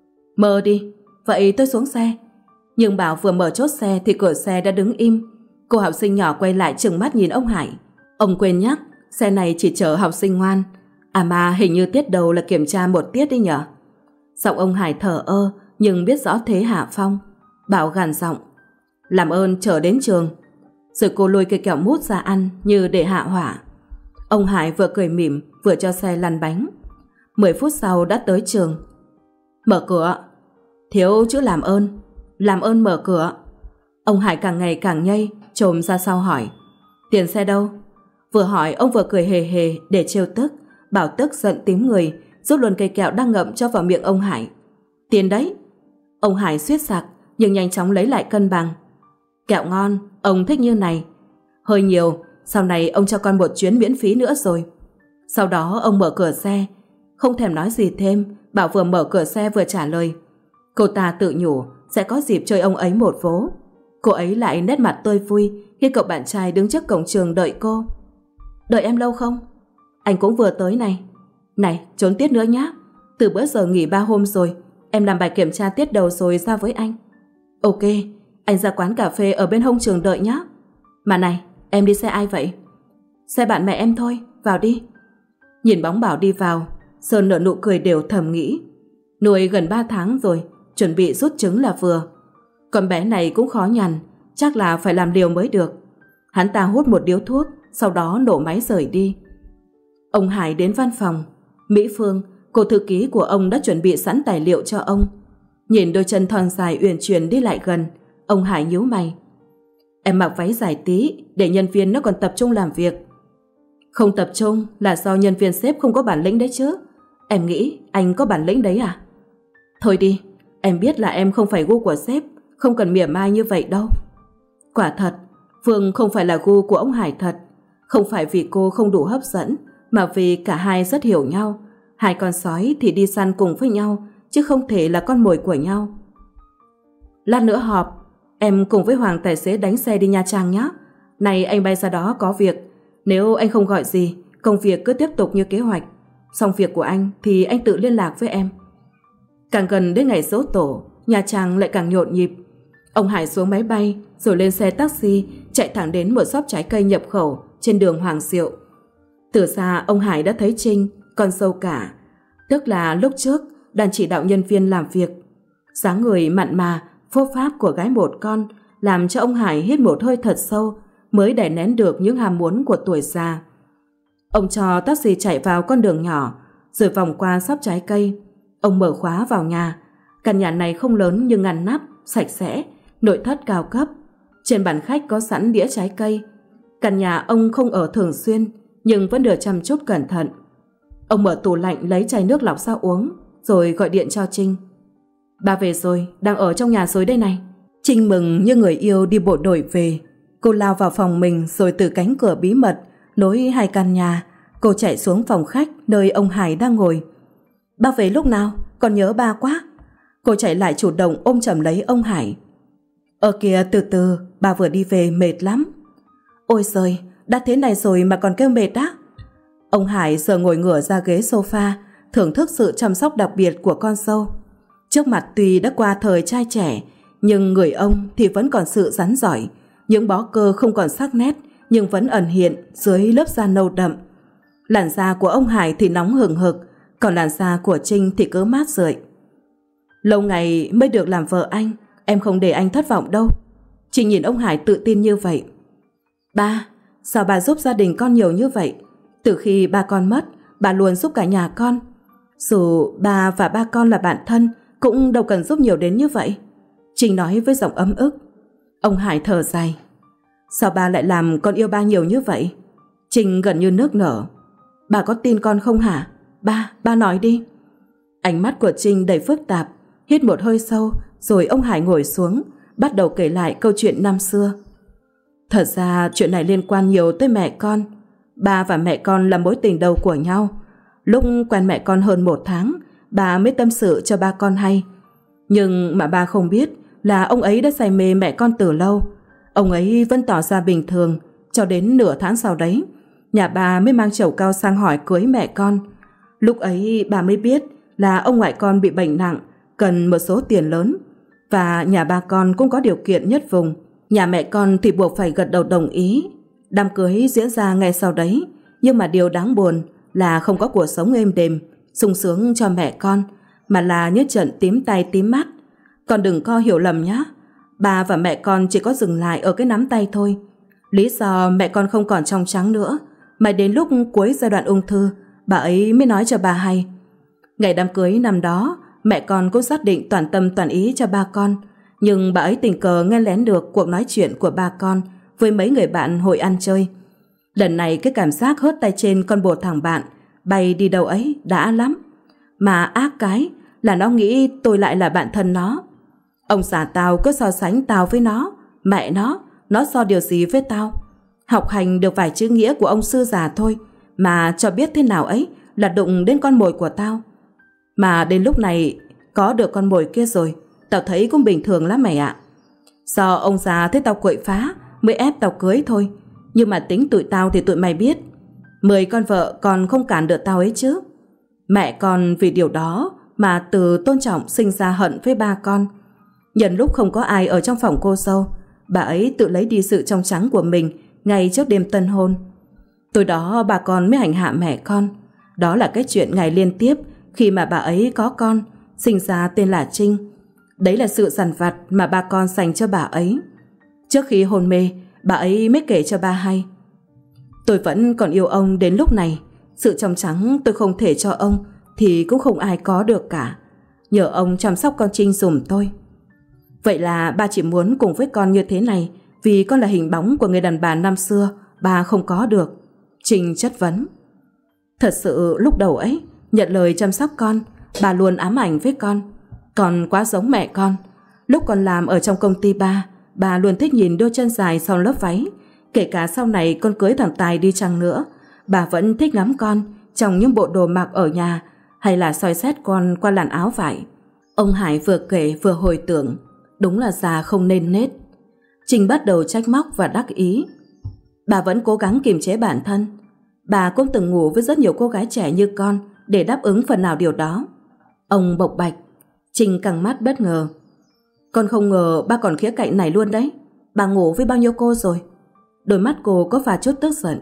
Speaker 1: Mơ đi. Vậy tôi xuống xe. Nhưng Bảo vừa mở chốt xe thì cửa xe đã đứng im. Cô học sinh nhỏ quay lại trừng mắt nhìn ông Hải. Ông quên nhắc, xe này chỉ chở học sinh ngoan. À mà hình như tiết đầu là kiểm tra 1 tiết đi nhở? Giọng ông Hải thở ơ nhưng biết rõ thế hạ phong. Bảo gằn giọng: làm ơn chở đến trường. Rồi cô lôi cây kẹo mút ra ăn như để hạ hỏa. Ông Hải vừa cười mỉm vừa cho xe lăn bánh. 10 phút sau đã tới trường. Mở cửa. Thiếu chữ làm ơn. Làm ơn mở cửa. Ông Hải càng ngày càng nhây, chồm ra sau hỏi: tiền xe đâu? Vừa hỏi ông vừa cười hề hề để trêu tức. Bảo tức giận tím người, rút luôn cây kẹo đang ngậm cho vào miệng ông Hải. Tiền đấy. Ông Hải suýt sặc nhưng nhanh chóng lấy lại cân bằng. Kẹo ngon, ông thích như này. Hơi nhiều, sau này ông cho con 1 chuyến miễn phí nữa rồi. Sau đó ông mở cửa xe. Không thèm nói gì thêm, Bảo vừa mở cửa xe vừa trả lời. Cô ta tự nhủ sẽ có dịp chơi ông ấy một vố. Cô ấy lại nét mặt tươi vui khi cậu bạn trai đứng trước cổng trường đợi cô. Đợi em lâu không? Anh cũng vừa tới này. Này, trốn tiết nữa nhá. Từ bữa giờ nghỉ 3 hôm rồi, em làm bài kiểm tra tiết đầu rồi ra với anh. Ok, anh ra quán cà phê ở bên hông trường đợi nhá. Mà này, em đi xe ai vậy? Xe bạn mẹ em thôi, vào đi. Nhìn bóng Bảo đi vào, Sơn nở nụ cười đều thầm nghĩ. Nuôi gần 3 tháng rồi, chuẩn bị rút trứng là vừa. Con bé này cũng khó nhằn, chắc là phải làm liều mới được. Hắn ta hút một điếu thuốc, sau đó nổ máy rời đi. Ông Hải đến văn phòng. Mỹ Phương, cô thư ký của ông đã chuẩn bị sẵn tài liệu cho ông. Nhìn đôi chân thon dài uyển chuyển đi lại gần, ông Hải nhíu mày. Em mặc váy dài tí để nhân viên nó còn tập trung làm việc. Không tập trung là do nhân viên sếp không có bản lĩnh đấy chứ. Em nghĩ anh có bản lĩnh đấy à? Thôi đi, em biết là em không phải gu của sếp, không cần mỉa mai như vậy đâu. Quả thật, Phương không phải là gu của ông Hải thật. Không phải vì cô không đủ hấp dẫn, mà vì cả hai rất hiểu nhau. Hai con sói thì đi săn cùng với nhau, chứ không thể là con mồi của nhau. Lát nữa họp, em cùng với Hoàng tài xế đánh xe đi Nha Trang nhé. Này anh bay ra đó có việc. Nếu anh không gọi gì, công việc cứ tiếp tục như kế hoạch. Xong việc của anh thì anh tự liên lạc với em. Càng gần đến ngày giỗ tổ, Nha Trang lại càng nhộn nhịp. Ông Hải xuống máy bay rồi lên xe taxi chạy thẳng đến một shop trái cây nhập khẩu trên đường Hoàng Diệu. Từ xa ông Hải đã thấy Trinh, con dâu cả, tức là lúc trước đang chỉ đạo nhân viên làm việc. Dáng người mặn mà, phô pháp của gái một con làm cho ông Hải hít một hơi thật sâu mới đè nén được những ham muốn của tuổi già. Ông cho taxi chạy vào con đường nhỏ rồi vòng qua shop trái cây. Ông mở khóa vào nhà. Căn nhà này không lớn nhưng ngăn nắp, sạch sẽ, nội thất cao cấp. Trên bàn khách có sẵn đĩa trái cây. Căn nhà ông không ở thường xuyên, nhưng vẫn được chăm chút cẩn thận. Ông mở tủ lạnh lấy chai nước lọc ra uống, rồi gọi điện cho Trinh. Ba về rồi, đang ở trong nhà rồi đây này. Trinh mừng như người yêu đi bộ đội về. Cô lao vào phòng mình rồi từ cánh cửa bí mật nối hai căn nhà, cô chạy xuống phòng khách nơi ông Hải đang ngồi. Ba về lúc nào? Con nhớ ba quá. Cô chạy lại chủ động ôm chầm lấy ông Hải. Ở kìa, từ từ, ba vừa đi về mệt lắm. Ôi giời, đã thế này rồi mà còn kêu mệt á? Ông Hải giờ ngồi ngửa ra ghế sofa, thưởng thức sự chăm sóc đặc biệt của con dâu. Trước mặt tuy đã qua thời trai trẻ, nhưng người ông thì vẫn còn sự rắn rỏi. Những bó cơ không còn sắc nét nhưng vẫn ẩn hiện dưới lớp da nâu đậm. Làn da của ông Hải thì nóng hừng hực, còn làn da của Trinh thì cứ mát rượi. Lâu ngày mới được làm vợ anh, em không để anh thất vọng đâu. Trinh nhìn ông Hải tự tin như vậy. Ba, sao bà giúp gia đình con nhiều như vậy? Từ khi ba con mất, bà luôn giúp cả nhà con. Dù ba và ba con là bạn thân, cũng đâu cần giúp nhiều đến như vậy. Trinh nói với giọng ấm ức. Ông Hải thở dài. Sao ba lại làm con yêu ba nhiều như vậy? Trinh gần như nước nở. Bà có tin con không hả? Ba nói đi. Ánh mắt của Trinh đầy phức tạp. Hít một hơi sâu, rồi ông Hải ngồi xuống, bắt đầu kể lại câu chuyện năm xưa. Thật ra chuyện này liên quan nhiều tới mẹ con. Ba và mẹ con là mối tình đầu của nhau. Lúc quen mẹ con hơn 1 tháng, bà mới tâm sự cho ba con hay. Nhưng mà ba không biết là ông ấy đã say mê mẹ con từ lâu. Ông ấy vẫn tỏ ra bình thường, cho đến nửa tháng sau đấy, nhà bà mới mang chầu cao sang hỏi cưới mẹ con. Lúc ấy bà mới biết là ông ngoại con bị bệnh nặng, cần một số tiền lớn, và nhà ba con cũng có điều kiện nhất vùng. Nhà mẹ con thì buộc phải gật đầu đồng ý. Đám cưới diễn ra ngay sau đấy, nhưng mà điều đáng buồn là không có cuộc sống êm đềm, sung sướng cho mẹ con, mà là những trận tím tay tím mắt. Con đừng co hiểu lầm nhé. Ba và mẹ con chỉ có dừng lại ở cái nắm tay thôi. Lý do mẹ con không còn trong trắng nữa, mà đến lúc cuối giai đoạn ung thư, bà ấy mới nói cho ba hay. Ngày đám cưới năm đó, mẹ con cũng xác định toàn tâm toàn ý cho ba con, nhưng bà ấy tình cờ nghe lén được cuộc nói chuyện của ba con với mấy người bạn hồi ăn chơi. Lần này cái cảm giác hớt tay trên con bồ thằng bạn bay đi đâu ấy đã lắm. Mà ác cái là nó nghĩ tôi lại là bạn thân nó. Ông già tao cứ so sánh tao với nó. Mẹ nó so điều gì với tao? Học hành được vài chữ nghĩa của ông sư già thôi, mà cho biết thế nào ấy là đụng đến con mồi của tao. Mà đến lúc này có được con mồi kia rồi, tao thấy cũng bình thường lắm mày ạ. Do ông già thấy tao quậy phá mới ép tao cưới thôi. Nhưng mà tính tụi tao thì tụi mày biết, 10 con vợ còn không cản được tao ấy chứ. Mẹ con vì điều đó mà từ tôn trọng sinh ra hận với ba con. Nhân lúc không có ai ở trong phòng cô dâu, bà ấy tự lấy đi sự trong trắng của mình ngay trước đêm tân hôn. Tối đó bà con mới hành hạ mẹ con. Đó là cái chuyện ngày liên tiếp khi mà bà ấy có con, sinh ra tên là Trinh. Đấy là sự dằn vặt mà ba con dành cho bà ấy. Trước khi hôn mê, bà ấy mới kể cho ba hay. Tôi vẫn còn yêu ông đến lúc này. Sự trong trắng tôi không thể cho ông thì cũng không ai có được cả. Nhờ ông chăm sóc con Trinh giùm tôi. Vậy là ba chỉ muốn cùng với con như thế này vì con là hình bóng của người đàn bà năm xưa ba không có được. Trinh chất vấn. Thật sự lúc đầu ấy, nhận lời chăm sóc con, bà luôn ám ảnh với con. Con quá giống mẹ con. Lúc con làm ở trong công ty bà luôn thích nhìn đôi chân dài sau lớp váy. Kể cả sau này con cưới thằng Tài đi chăng nữa, bà vẫn thích ngắm con trong những bộ đồ mặc ở nhà, hay là soi xét con qua làn áo vải. Ông Hải vừa kể vừa hồi tưởng. Đúng là già không nên nết. Trinh bắt đầu trách móc và đắc ý. Bà vẫn cố gắng kiềm chế bản thân. Bà cũng từng ngủ với rất nhiều cô gái trẻ như con để đáp ứng phần nào điều đó. Ông bộc bạch. Trinh căng mắt bất ngờ. Con không ngờ ba còn khía cạnh này luôn đấy. Bà ngủ với bao nhiêu cô rồi? Đôi mắt cô có vài chút tức giận.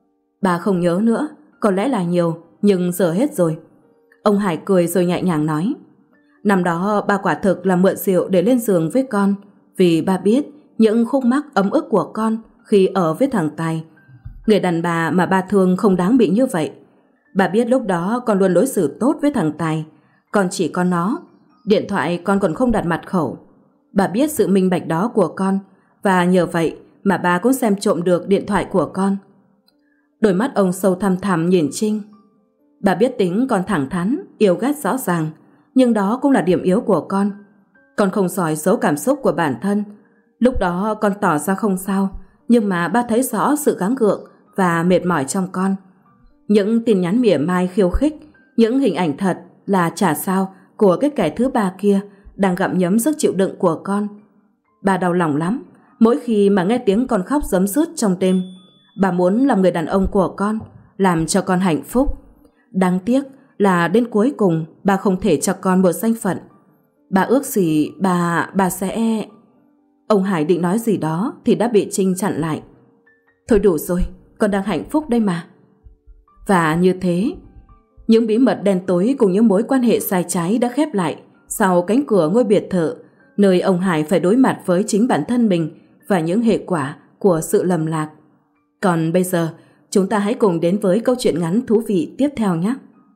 Speaker 1: Bà không nhớ nữa, có lẽ là nhiều, nhưng giờ hết rồi. Ông Hải cười rồi nhẹ nhàng nói. Năm đó ba quả thực là mượn rượu để lên giường với con, vì ba biết những khúc mắc ấm ức của con khi ở với thằng Tài. Người đàn bà mà ba thương không đáng bị như vậy. Bà biết lúc đó con luôn đối xử tốt với thằng Tài. Con chỉ có nó. Điện thoại con còn không đặt mật khẩu. Bà biết sự minh bạch đó của con, và nhờ vậy mà bà cũng xem trộm được điện thoại của con. Đôi mắt ông sâu thăm thẳm nhìn Trinh. Bà biết tính con thẳng thắn, yêu ghét rõ ràng, nhưng đó cũng là điểm yếu của con. Con không giỏi giấu cảm xúc của bản thân. Lúc đó con tỏ ra không sao, nhưng mà ba thấy rõ sự gắng gượng và mệt mỏi trong con. Những tin nhắn mỉa mai khiêu khích, những hình ảnh thật là chả sao của cái kẻ thứ ba kia đang gặm nhấm sức chịu đựng của con. Bà đau lòng lắm mỗi khi mà nghe tiếng con khóc giấm sứt trong đêm. Bà muốn làm người đàn ông của con, làm cho con hạnh phúc. Đáng tiếc là đến cuối cùng bà không thể cho con một danh phận. Bà ước gì bà sẽ... Ông Hải định nói gì đó thì đã bị Trinh chặn lại. Thôi đủ rồi, con đang hạnh phúc đây mà. Và như thế, những bí mật đen tối cùng những mối quan hệ sai trái đã khép lại sau cánh cửa ngôi biệt thự, nơi ông Hải phải đối mặt với chính bản thân mình và những hệ quả của sự lầm lạc. Còn bây giờ, chúng ta hãy cùng đến với câu chuyện ngắn thú vị tiếp theo nhé.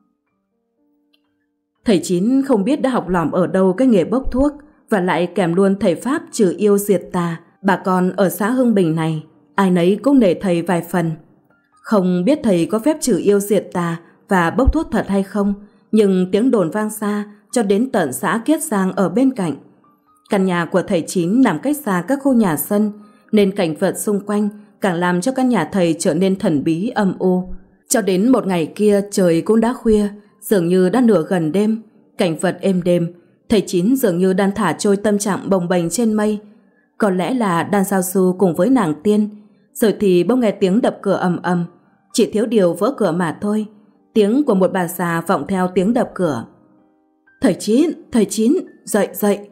Speaker 1: Thầy Chín không biết đã học lỏm ở đâu cái nghề bốc thuốc và lại kèm luôn thầy Pháp trừ yêu diệt tà. Bà con ở xã Hưng Bình này, ai nấy cũng nể thầy vài phần. Không biết thầy có phép trừ yêu diệt tà và bốc thuốc thật hay không, nhưng tiếng đồn vang xa cho đến tận xã Kiết Giang ở bên cạnh. Căn nhà của thầy Chín nằm cách xa các khu nhà sân, nên cảnh vật xung quanh càng làm cho căn nhà thầy trở nên thần bí âm u. Cho đến một ngày kia trời cũng đã khuya, dường như đã nửa gần đêm, cảnh vật êm đềm, thầy Chín dường như đang thả trôi tâm trạng bồng bềnh trên mây. Có lẽ là đang giao du cùng với nàng tiên. Rồi thì bỗng nghe tiếng đập cửa ầm ầm, chỉ thiếu điều vỡ cửa mà thôi. Tiếng của một bà già vọng theo tiếng đập cửa. Thầy Chín, dậy,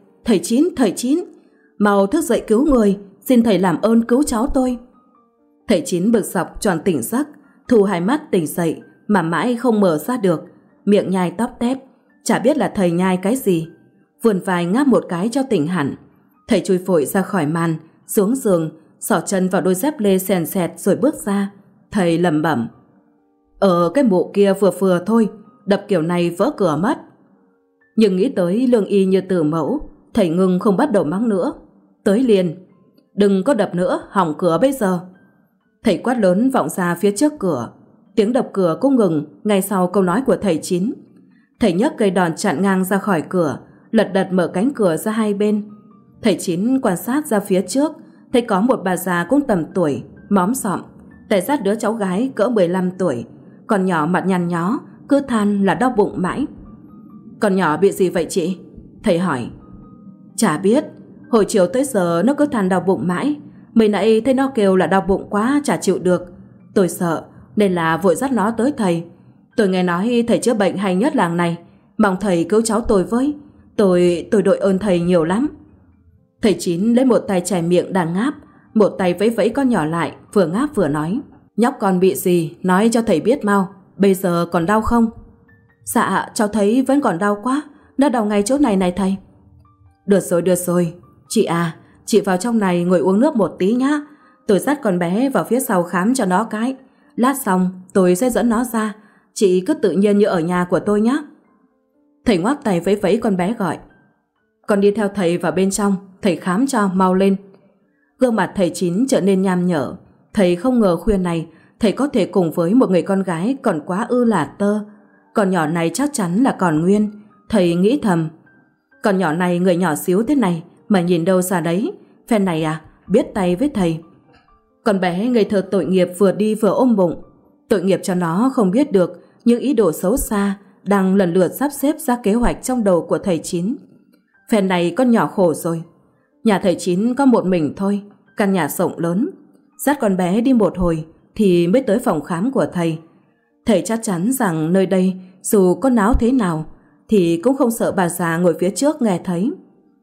Speaker 1: thầy Chín, mau thức dậy cứu người, xin thầy làm ơn cứu cháu tôi. Thầy Chín bực dọc tròn tỉnh giấc, thu hai mắt tỉnh dậy mà mãi không mở ra được, miệng nhai tóp tép, chả biết là thầy nhai cái gì. Vươn vai ngáp một cái cho tỉnh hẳn. Thầy chui vội ra khỏi màn, xuống giường, xỏ chân vào đôi dép lê sèn sẹt rồi bước ra. Thầy lẩm bẩm: cái mụ kia vừa vừa thôi, đập kiểu này vỡ cửa mất. Nhưng nghĩ tới lương y như từ mẫu, thầy ngừng không bắt đầu mắng nữa. Tới liền: đừng có đập nữa, hỏng cửa bây giờ. Thầy quát lớn vọng ra phía trước cửa. Tiếng đập cửa cũng ngừng ngay sau câu nói của thầy Chín. Thầy nhấc cây đòn chặn ngang ra khỏi cửa, lật đật mở cánh cửa ra hai bên. Thầy Chín quan sát ra phía trước, thấy có một bà già cũng tầm tuổi, móm sọm, tay dắt đứa cháu gái cỡ 15 tuổi, còn nhỏ mặt nhăn nhó, cứ than là đau bụng mãi. Con nhỏ bị gì vậy chị? Thầy hỏi. Chả biết, hồi chiều tới giờ nó cứ than đau bụng mãi. Mới nãy thấy nó kêu là đau bụng quá chả chịu được. Tôi sợ nên là vội dắt nó tới thầy. Tôi nghe nói thầy chữa bệnh hay nhất làng này, mong thầy cứu cháu tôi với. Tôi đội ơn thầy nhiều lắm. Thầy Chín lấy một tay chải miệng đang ngáp, một tay vẫy vẫy con nhỏ lại, vừa ngáp vừa nói: nhóc con bị gì, nói cho thầy biết mau, bây giờ còn đau không? Dạ, cháu thấy vẫn còn đau quá, nó đau ngay chỗ này này thầy. Được rồi, chị à, chị vào trong này ngồi uống nước một tí nhá. Tôi dắt con bé vào phía sau khám cho nó cái. Lát xong tôi sẽ dẫn nó ra, chị cứ tự nhiên như ở nhà của tôi nhé. Thầy ngoắc tay vẫy vẫy con bé gọi: con đi theo thầy vào bên trong, thầy khám cho, mau lên. Gương mặt thầy Chín trở nên nham nhở. Thầy không ngờ khuya này thầy có thể cùng với một người con gái còn quá ư là tơ. Con nhỏ này chắc chắn là còn nguyên. Thầy nghĩ thầm: con nhỏ này người nhỏ xíu thế này mà nhìn đâu ra đấy, phen này à, biết tay với thầy. Con bé ngây thơ tội nghiệp vừa đi vừa ôm bụng. Tội nghiệp cho nó không biết được những ý đồ xấu xa đang lần lượt sắp xếp ra kế hoạch trong đầu của thầy Chín. Phen này con nhỏ khổ rồi. Nhà thầy Chín có một mình thôi, căn nhà rộng lớn. Dắt con bé đi một hồi thì mới tới phòng khám của thầy. Thầy chắc chắn rằng nơi đây dù có náo thế nào thì cũng không sợ bà già ngồi phía trước nghe thấy.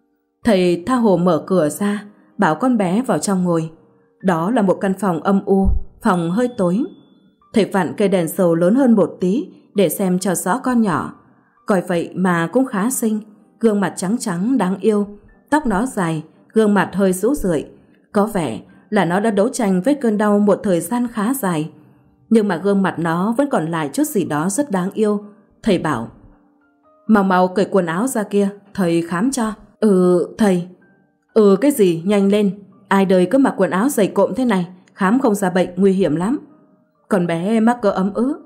Speaker 1: Thầy tha hồ mở cửa ra, bảo con bé vào trong ngồi. Đó là một căn phòng âm u, phòng hơi tối. Thầy vặn cây đèn dầu lớn hơn một tí để xem cho rõ con nhỏ. Coi vậy mà cũng khá xinh, gương mặt trắng trắng đáng yêu, tóc nó dài, gương mặt hơi rũ rượi. Có vẻ là nó đã đấu tranh với cơn đau một thời gian khá dài, nhưng mà gương mặt nó vẫn còn lại chút gì đó rất đáng yêu. Thầy bảo: mau cởi quần áo ra kia, thầy khám cho. Thầy. Cái gì, nhanh lên. ai đời cứ mặc quần áo dày cộm thế này, khám không ra bệnh nguy hiểm lắm. Con bé mắc cỡ ấm ứ.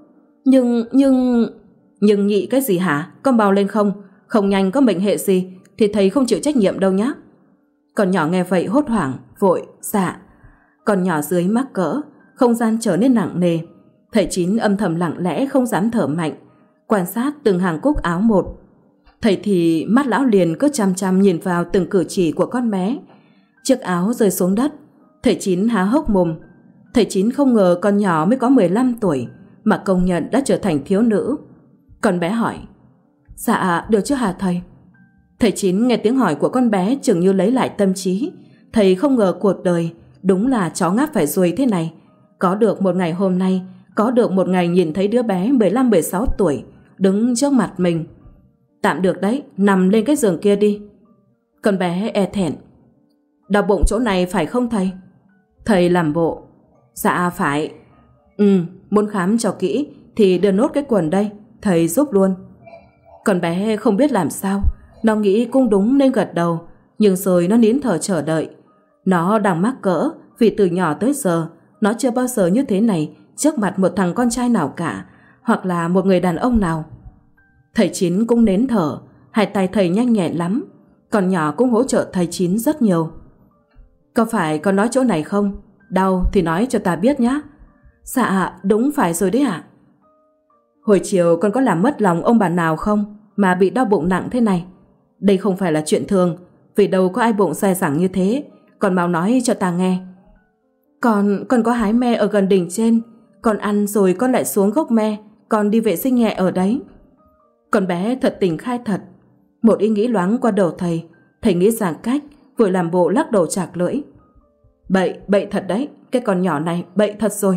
Speaker 1: Nhưng nhị cái gì hả? Con bao lên không? Không nhanh có bệnh hệ gì thì thầy không chịu trách nhiệm đâu nhá. Con nhỏ nghe vậy hốt hoảng, vội, dạ. Con nhỏ dưới mắc cỡ, không gian trở nên nặng nề. Thầy Chín âm thầm lặng lẽ không dám thở mạnh, quan sát từng hàng cúc áo một. Thầy thì mắt lão liền cứ chăm chăm nhìn vào từng cử chỉ của con bé. Chiếc áo rơi xuống đất, thầy Chín há hốc mồm. Thầy Chín không ngờ con nhỏ mới có 15 tuổi mà công nhận đã trở thành thiếu nữ. Con bé hỏi, dạ được chứ hả thầy? Thầy Chín nghe tiếng hỏi của con bé chừng như lấy lại tâm trí. Thầy không ngờ cuộc đời đúng là chó ngáp phải ruồi thế này. Có được một ngày hôm nay, có được một ngày nhìn thấy đứa bé 15-16 tuổi đứng trước mặt mình. Tạm được đấy, nằm lên cái giường kia đi. Con bé e thẹn, đau bụng chỗ này phải không thầy? Thầy làm bộ, dạ phải. Muốn khám cho kỹ thì đưa nốt cái quần đây, thầy giúp luôn. Con bé không biết làm sao, nó nghĩ cũng đúng nên gật đầu, nhưng rồi nó nín thở chờ đợi. Nó đang mắc cỡ vì từ nhỏ tới giờ nó chưa bao giờ như thế này trước mặt một thằng con trai nào cả, hoặc là một người đàn ông nào. Thầy Chín cũng nín thở, hai tay thầy nhanh nhẹn lắm. Con nhỏ cũng hỗ trợ thầy Chín rất nhiều. Có phải con nói chỗ này không? Đau thì nói cho ta biết nhá. Dạ đúng phải rồi đấy ạ. Hồi chiều con có làm mất lòng ông bà nào không mà bị đau bụng nặng thế này? Đây không phải là chuyện thường, vì đâu có ai bụng dai dẳng như thế. Con mau nói cho ta nghe. Con có hái me ở gần đỉnh trên, con ăn rồi con lại xuống gốc me, con đi vệ sinh nhẹ ở đấy. Con bé thật tình khai thật. Một ý nghĩ loáng qua đầu thầy. Thầy nghĩ rằng cách, vội làm bộ lắc đầu chạc lưỡi. Bậy thật đấy, cái con nhỏ này bậy thật rồi.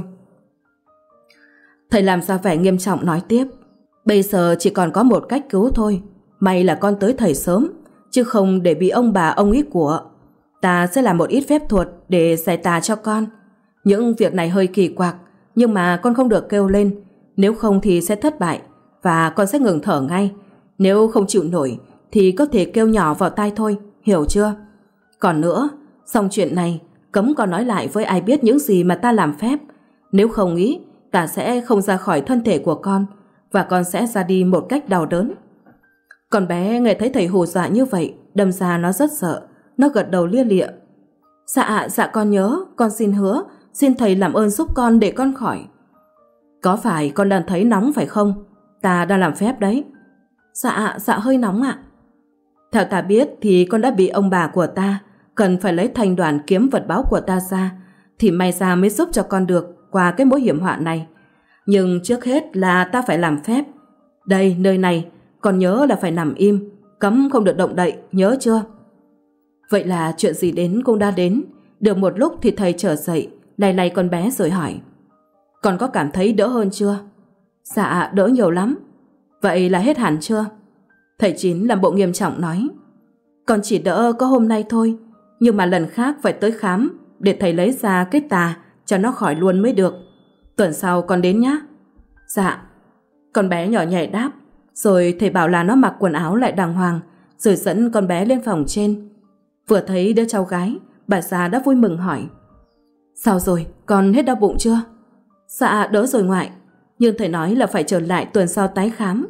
Speaker 1: Thầy làm ra vẻ nghiêm trọng nói tiếp. Bây giờ chỉ còn có một cách cứu thôi. May là con tới thầy sớm, chứ không để bị ông bà ông ý của. Ta sẽ làm một ít phép thuật để giải tà cho con. Những việc này hơi kỳ quặc, nhưng mà con không được kêu lên, nếu không thì sẽ thất bại và con sẽ ngừng thở ngay. Nếu không chịu nổi thì có thể kêu nhỏ vào tai thôi, hiểu chưa? Còn nữa, xong chuyện này cấm con nói lại với ai biết những gì mà ta làm phép. Nếu không ý, ta sẽ không ra khỏi thân thể của con và con sẽ ra đi một cách đau đớn. Con bé nghe thấy thầy hù dọa như vậy, đâm ra nó rất sợ. Nó gật đầu lia lịa. Dạ con nhớ, con xin hứa, xin thầy làm ơn giúp con để con khỏi. Có phải con đang thấy nóng phải không? Ta đang làm phép đấy. Dạ hơi nóng ạ. Theo ta biết thì con đã bị ông bà của ta cần phải lấy thanh đoàn kiếm vật báo của ta ra, thì may ra mới giúp cho con được qua cái mối hiểm họa này. Nhưng trước hết là ta phải làm phép. Đây, nơi này, con nhớ là phải nằm im, cấm không được động đậy, nhớ chưa? Vậy là chuyện gì đến cũng đã đến. Được một lúc thì thầy trở dậy, lay con bé rồi hỏi. Con có cảm thấy đỡ hơn chưa? Dạ, đỡ nhiều lắm. Vậy là hết hẳn chưa? Thầy Chín làm bộ nghiêm trọng nói. Con chỉ đỡ có hôm nay thôi, nhưng mà lần khác phải tới khám để thầy lấy ra cái tà cho nó khỏi luôn mới được. Tuần sau con đến nhá. Dạ. Con bé nhỏ nhẹ đáp. Rồi thầy bảo là nó mặc quần áo lại đàng hoàng, rồi dẫn con bé lên phòng trên. Vừa thấy đứa cháu gái, bà già đã vui mừng hỏi. Sao rồi, con hết đau bụng chưa? Dạ đỡ rồi ngoại, nhưng thầy nói là phải trở lại tuần sau tái khám.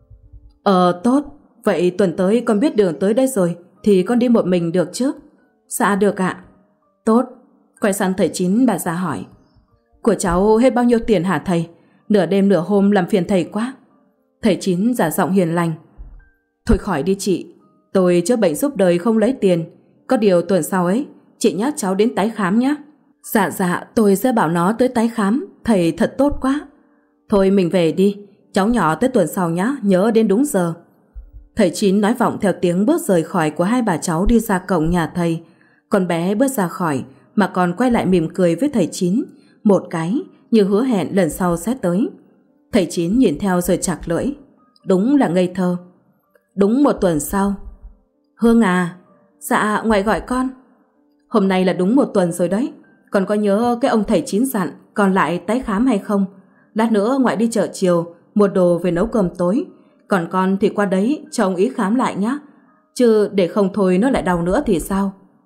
Speaker 1: Tốt, vậy tuần tới con biết đường tới đây rồi thì con đi một mình được chứ? Dạ được ạ. Tốt. Quay sang thầy Chín, bà già hỏi. Của cháu hết bao nhiêu tiền hả thầy? Nửa đêm nửa hôm làm phiền thầy quá. Thầy Chín giả giọng hiền lành. Thôi khỏi đi chị, tôi chữa bệnh giúp đời không lấy tiền. Có điều tuần sau ấy chị nhắc cháu đến tái khám nhé. Dạ tôi sẽ bảo nó tới tái khám. Thầy thật tốt quá. Thôi mình về đi, cháu nhỏ tới tuần sau nhá, nhớ đến đúng giờ. Thầy Chín nói vọng theo tiếng bước rời khỏi của hai bà cháu đi ra cổng nhà thầy. Con bé bước ra khỏi mà còn quay lại mỉm cười với thầy Chín một cái, như hứa hẹn lần sau sẽ tới. Thầy Chín nhìn theo rồi chạc lưỡi. Đúng là ngây thơ. Đúng một tuần sau. Hương à. Dạ ngoại gọi con. Hôm nay là đúng một tuần rồi đấy. Con có nhớ cái ông thầy Chín dặn còn lại tái khám hay không? Lát nữa ngoại đi chợ chiều mua đồ về nấu cơm tối, còn con thì qua đấy cho ông ý khám lại nhé. Chứ để không thôi nó lại đau nữa thì sao?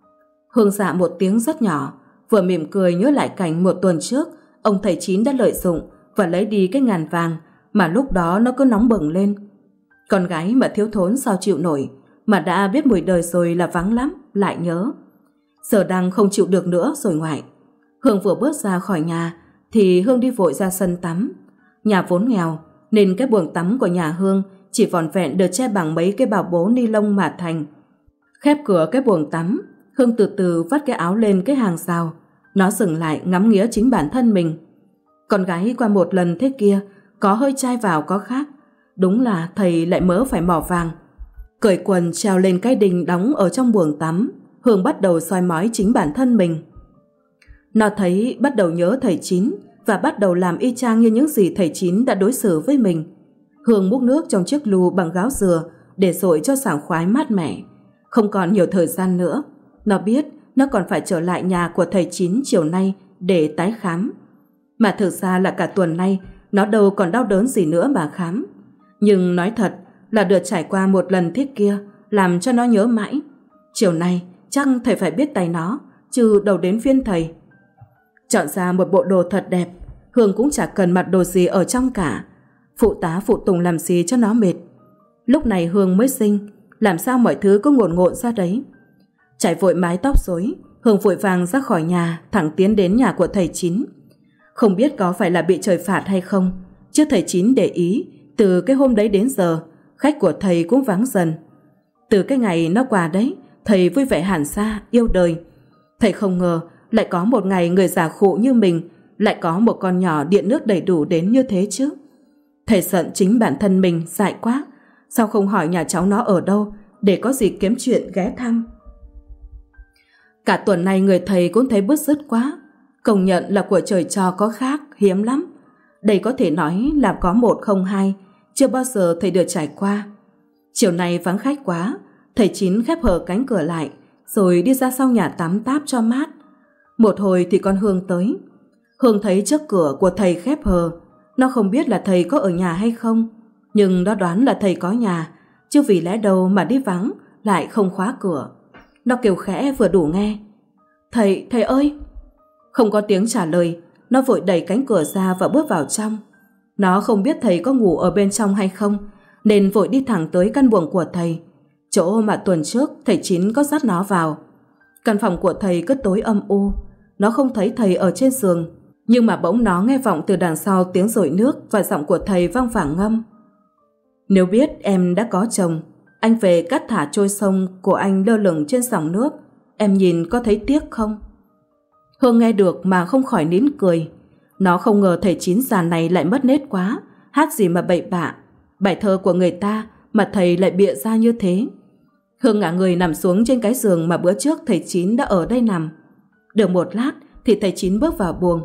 Speaker 1: Hương dạ một tiếng rất nhỏ, vừa mỉm cười nhớ lại cảnh một tuần trước ông thầy Chín đã lợi dụng và lấy đi cái ngàn vàng mà lúc đó nó cứ nóng bừng lên. Con gái mà thiếu thốn sao chịu nổi, mà đã biết mùi đời rồi là vắng lắm, lại nhớ. Giờ đang không chịu được nữa rồi ngoại. Hương vừa bước ra khỏi nhà thì Hương đi vội ra sân tắm. Nhà vốn nghèo nên cái buồng tắm của nhà Hương chỉ vỏn vẹn được che bằng mấy cái bao bố ni lông mà thành. Khép cửa cái buồng tắm, Hương từ từ vắt cái áo lên cái hàng rào. Nó dừng lại ngắm nghía chính bản thân mình. Con gái qua một lần thế kia, có hơi chai vào có khác. Đúng là thầy lại mớ phải mỏ vàng. Cởi quần trèo lên cái đình đóng ở trong buồng tắm, Hương bắt đầu soi mói chính bản thân mình. Nó thấy bắt đầu nhớ thầy Chín và bắt đầu làm y chang như những gì thầy Chín đã đối xử với mình. Hương múc nước trong chiếc lu bằng gáo dừa để dội cho sảng khoái mát mẻ. Không còn nhiều thời gian nữa. Nó biết nó còn phải trở lại nhà của thầy Chín chiều nay để tái khám. Mà thực ra là cả tuần nay nó đâu còn đau đớn gì nữa mà khám. Nhưng nói thật là được trải qua một lần thế kia làm cho nó nhớ mãi. Chiều nay chắc thầy phải biết tay nó, chứ đâu đến phiên thầy. Chọn ra một bộ đồ thật đẹp, Hương cũng chả cần mặc đồ gì ở trong cả. Phụ tá phụ tùng làm gì cho nó mệt. Lúc này Hương mới sinh, làm sao mọi thứ cứ ngổn ngộn ra đấy. Chải vội mái tóc rối, Hương vội vàng ra khỏi nhà, thẳng tiến đến nhà của thầy Chín. Không biết có phải là bị trời phạt hay không, chứ thầy Chín để ý, từ cái hôm đấy đến giờ, khách của thầy cũng vắng dần. Từ cái ngày nó qua đấy, thầy vui vẻ hẳn ra, yêu đời. Thầy không ngờ lại có một ngày người già khụ như mình lại có một con nhỏ điện nước đầy đủ đến như thế chứ. Thầy giận chính bản thân mình dại quá. Sao không hỏi nhà cháu nó ở đâu để có gì kiếm chuyện ghé thăm. Cả tuần này người thầy cũng thấy bứt rứt quá. Công nhận là của trời cho có khác, hiếm lắm. Đây có thể nói là có một không hai, chưa bao giờ thầy được trải qua. Chiều nay vắng khách quá, thầy Chín khép hờ cánh cửa lại, rồi đi ra sau nhà tắm táp cho mát. Một hồi thì con Hương tới. Hương thấy trước cửa của thầy khép hờ. Nó không biết là thầy có ở nhà hay không, nhưng nó đoán là thầy có nhà, chứ vì lẽ đâu mà đi vắng lại không khóa cửa. Nó kêu khẽ vừa đủ nghe: Thầy ơi! Không có tiếng trả lời, nó vội đẩy cánh cửa ra và bước vào trong. Nó không biết thầy có ngủ ở bên trong hay không, nên vội đi thẳng tới căn buồng của thầy, chỗ mà tuần trước thầy Chín có dắt nó vào. Căn phòng của thầy cứ tối âm u. Nó không thấy thầy ở trên giường, nhưng mà bỗng nó nghe vọng từ đằng sau tiếng dội nước và giọng của thầy vang vẳng ngâm: Nếu biết em đã có chồng, anh về cắt thả trôi sông của anh lơ lửng trên dòng nước, em nhìn có thấy tiếc không? Hương nghe được mà không khỏi nín cười. Nó không ngờ thầy Chín già này lại mất nết quá, hát gì mà bậy bạ. Bài thơ của người ta mà thầy lại bịa ra như thế. Hương ngả người nằm xuống trên cái giường mà bữa trước thầy Chín đã ở đây nằm. Được một lát thì thầy Chín bước vào buồng.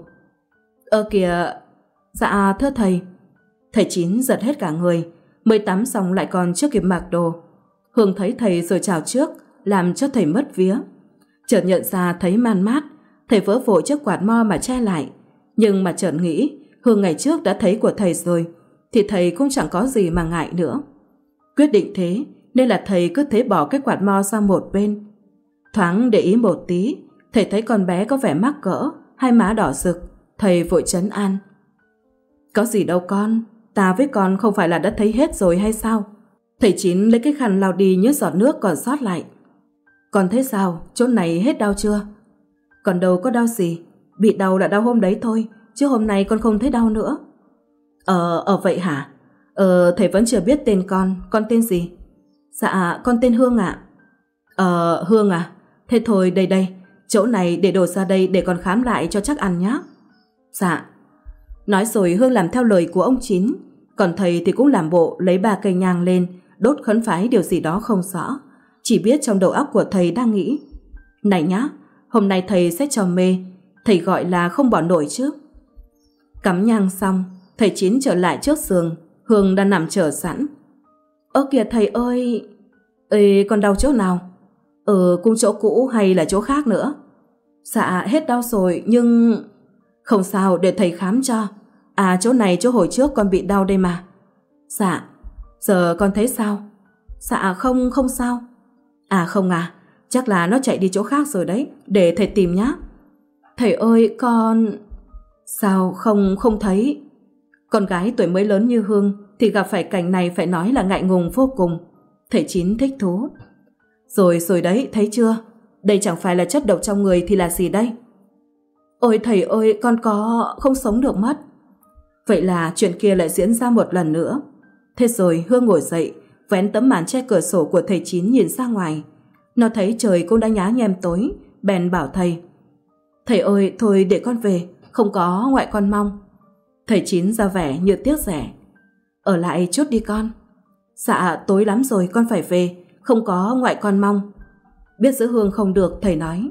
Speaker 1: Kìa... Dạ thưa thầy. Thầy Chín giật hết cả người, mới tắm xong lại còn chưa kịp mặc đồ. Hương thấy thầy rồi chào trước, làm cho thầy mất vía. Chợt nhận ra thấy man mát, thầy vỡ vội chiếc quạt mo mà che lại. Nhưng mà chợt nghĩ Hương ngày trước đã thấy của thầy rồi, thì thầy cũng chẳng có gì mà ngại nữa. Quyết định thế nên là thầy cứ thế bỏ cái quạt mo sang một bên. Thoáng để ý một tí, thầy thấy con bé có vẻ mắc cỡ, hai má đỏ rực. Thầy vội trấn an: Có gì đâu con, ta với con không phải là đã thấy hết rồi hay sao? Thầy Chín lấy cái khăn lau đi những giọt nước còn sót lại. Con thấy sao, chỗ này hết đau chưa? Còn đâu có đau gì, bị đau là đau hôm đấy thôi, chứ hôm nay con không thấy đau nữa. Vậy hả? Thầy vẫn chưa biết tên con tên gì? Dạ, con tên Hương ạ. Hương à? Thế thôi đây, chỗ này để đồ ra đây để con khám lại cho chắc ăn nhé. Dạ. Nói rồi Hương làm theo lời của ông Chín, còn thầy thì cũng làm bộ lấy 3 cây nhang lên, đốt khấn phái điều gì đó không rõ. Chỉ biết trong đầu óc của thầy đang nghĩ: Này nhá, hôm nay thầy sẽ cho mê, thầy gọi là không bỏ nổi chứ. Cắm nhang xong, thầy Chín trở lại trước giường. Hương đang nằm chờ sẵn. Kìa thầy ơi! Con đau chỗ nào? Cũng chỗ cũ hay là chỗ khác nữa? Dạ hết đau rồi nhưng... Không sao, để thầy khám cho. Chỗ này chỗ hồi trước con bị đau đây mà. Dạ. Giờ con thấy sao? Dạ không sao. Không à? Chắc là nó chạy đi chỗ khác rồi đấy, để thầy tìm nhá. Thầy ơi, con... Sao không thấy? Con gái tuổi mới lớn như Hương thì gặp phải cảnh này phải nói là ngại ngùng vô cùng. Thầy Chín thích thú. Rồi đấy, thấy chưa? Đây chẳng phải là chất độc trong người thì là gì đây? Ôi thầy ơi, con không sống được mất. Vậy là chuyện kia lại diễn ra một lần nữa. Thế rồi Hương ngồi dậy, vén tấm màn che cửa sổ của thầy Chín nhìn ra ngoài. Nó thấy trời cũng đã nhá nhem tối, bèn bảo thầy. Thầy ơi, thôi để con về, không có ngoại con mong. Thầy Chín ra vẻ như tiếc rẻ. Ở lại chút đi con. Dạ, tối lắm rồi, con phải về, không có ngoại con mong. Biết giữ Hương không được, thầy nói.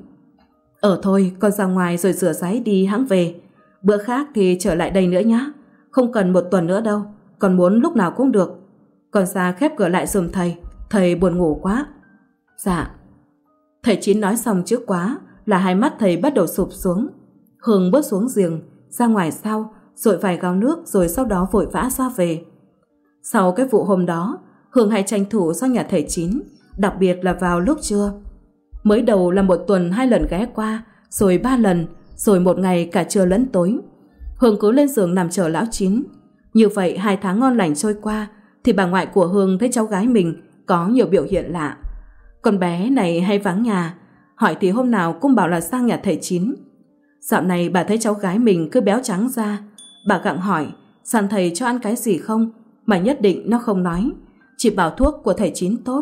Speaker 1: Thôi, con ra ngoài rồi rửa ráy đi hẵng về. Bữa khác thì trở lại đây nữa nhá. Không cần 1 tuần nữa đâu, con muốn lúc nào cũng được. Con ra khép cửa lại giùm thầy buồn ngủ quá. Dạ. Thầy Chín nói xong chữ quá là hai mắt thầy bắt đầu sụp xuống. Hương bước xuống giềng, ra ngoài sau, dội vài gáo nước rồi sau đó vội vã ra về. Sau cái vụ hôm đó, Hương hay tranh thủ sang nhà thầy Chín, đặc biệt là vào lúc trưa. Mới đầu là 1 tuần 2 lần ghé qua, rồi 3 lần, rồi một ngày cả trưa lẫn tối. Hương cứ lên giường nằm chờ lão Chín. Như vậy 2 tháng ngon lành trôi qua, thì bà ngoại của Hương thấy cháu gái mình có nhiều biểu hiện lạ. Con bé này hay vắng nhà, hỏi thì hôm nào cũng bảo là sang nhà thầy Chín. Dạo này bà thấy cháu gái mình cứ béo trắng ra. Bà gặng hỏi san thầy cho ăn cái gì không, mà nhất định nó không nói, chỉ bảo thuốc của thầy Chín tốt.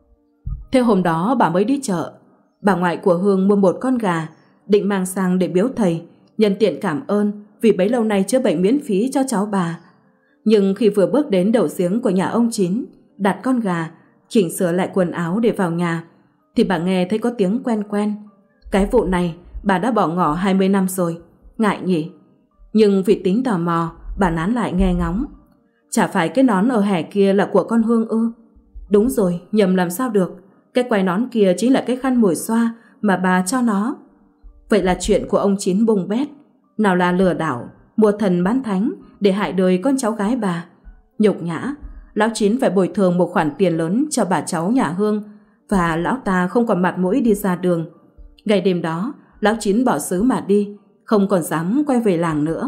Speaker 1: Thế hôm đó bà mới đi chợ. Bà ngoại của Hương mua 1 con gà, định mang sang để biếu thầy, nhân tiện cảm ơn vì bấy lâu nay chữa bệnh miễn phí cho cháu bà. Nhưng khi vừa bước đến đầu giếng của nhà ông Chín, đặt con gà, chỉnh sửa lại quần áo để vào nhà, thì bà nghe thấy có tiếng quen quen. Cái vụ này bà đã bỏ ngỏ 20 năm rồi, ngại nhỉ. Nhưng vì tính tò mò, bà nán lại nghe ngóng. Chả phải cái nón ở hè kia là của con Hương ư? Đúng rồi, nhầm làm sao được. Cái quai nón kia chính là cái khăn mùi xoa mà bà cho nó. Vậy là chuyện của ông Chín bung bét. Nào là lừa đảo, mua thần bán thánh để hại đời con cháu gái bà. Nhục nhã, lão Chín phải bồi thường một khoản tiền lớn cho bà cháu nhà Hương, và lão ta không còn mặt mũi đi ra đường. Ngày đêm đó, lão Chín bỏ xứ mà đi, không còn dám quay về làng nữa.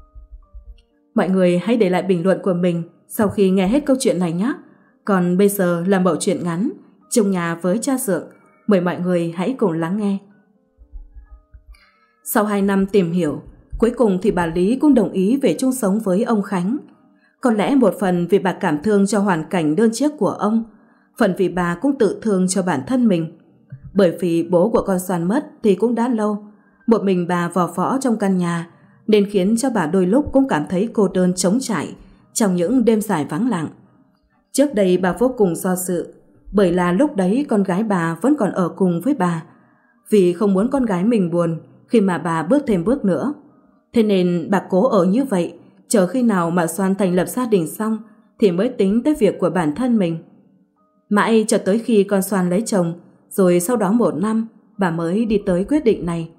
Speaker 1: Mọi người hãy để lại bình luận của mình sau khi nghe hết câu chuyện này nhé. Còn bây giờ là mẩu chuyện ngắn Chung nhà với cha dượng. Mời mọi người hãy cùng lắng nghe. Sau 2 năm tìm hiểu, cuối cùng thì bà Lý cũng đồng ý về chung sống với ông Khánh. Có lẽ một phần vì bà cảm thương cho hoàn cảnh đơn chiếc của ông, phần vì bà cũng tự thương cho bản thân mình. Bởi vì bố của con Soan mất thì cũng đã lâu, một mình bà vò võ trong căn nhà, nên khiến cho bà đôi lúc cũng cảm thấy cô đơn trống trải trong những đêm dài vắng lặng. Trước đây bà vô cùng do dự, bởi là lúc đấy con gái bà vẫn còn ở cùng với bà, vì không muốn con gái mình buồn khi mà bà bước thêm bước nữa. Thế nên bà cố ở như vậy, chờ khi nào mà Soan thành lập gia đình xong thì mới tính tới việc của bản thân mình. Mãi cho tới khi con Soan lấy chồng, rồi sau đó 1 năm, bà mới đi tới quyết định này.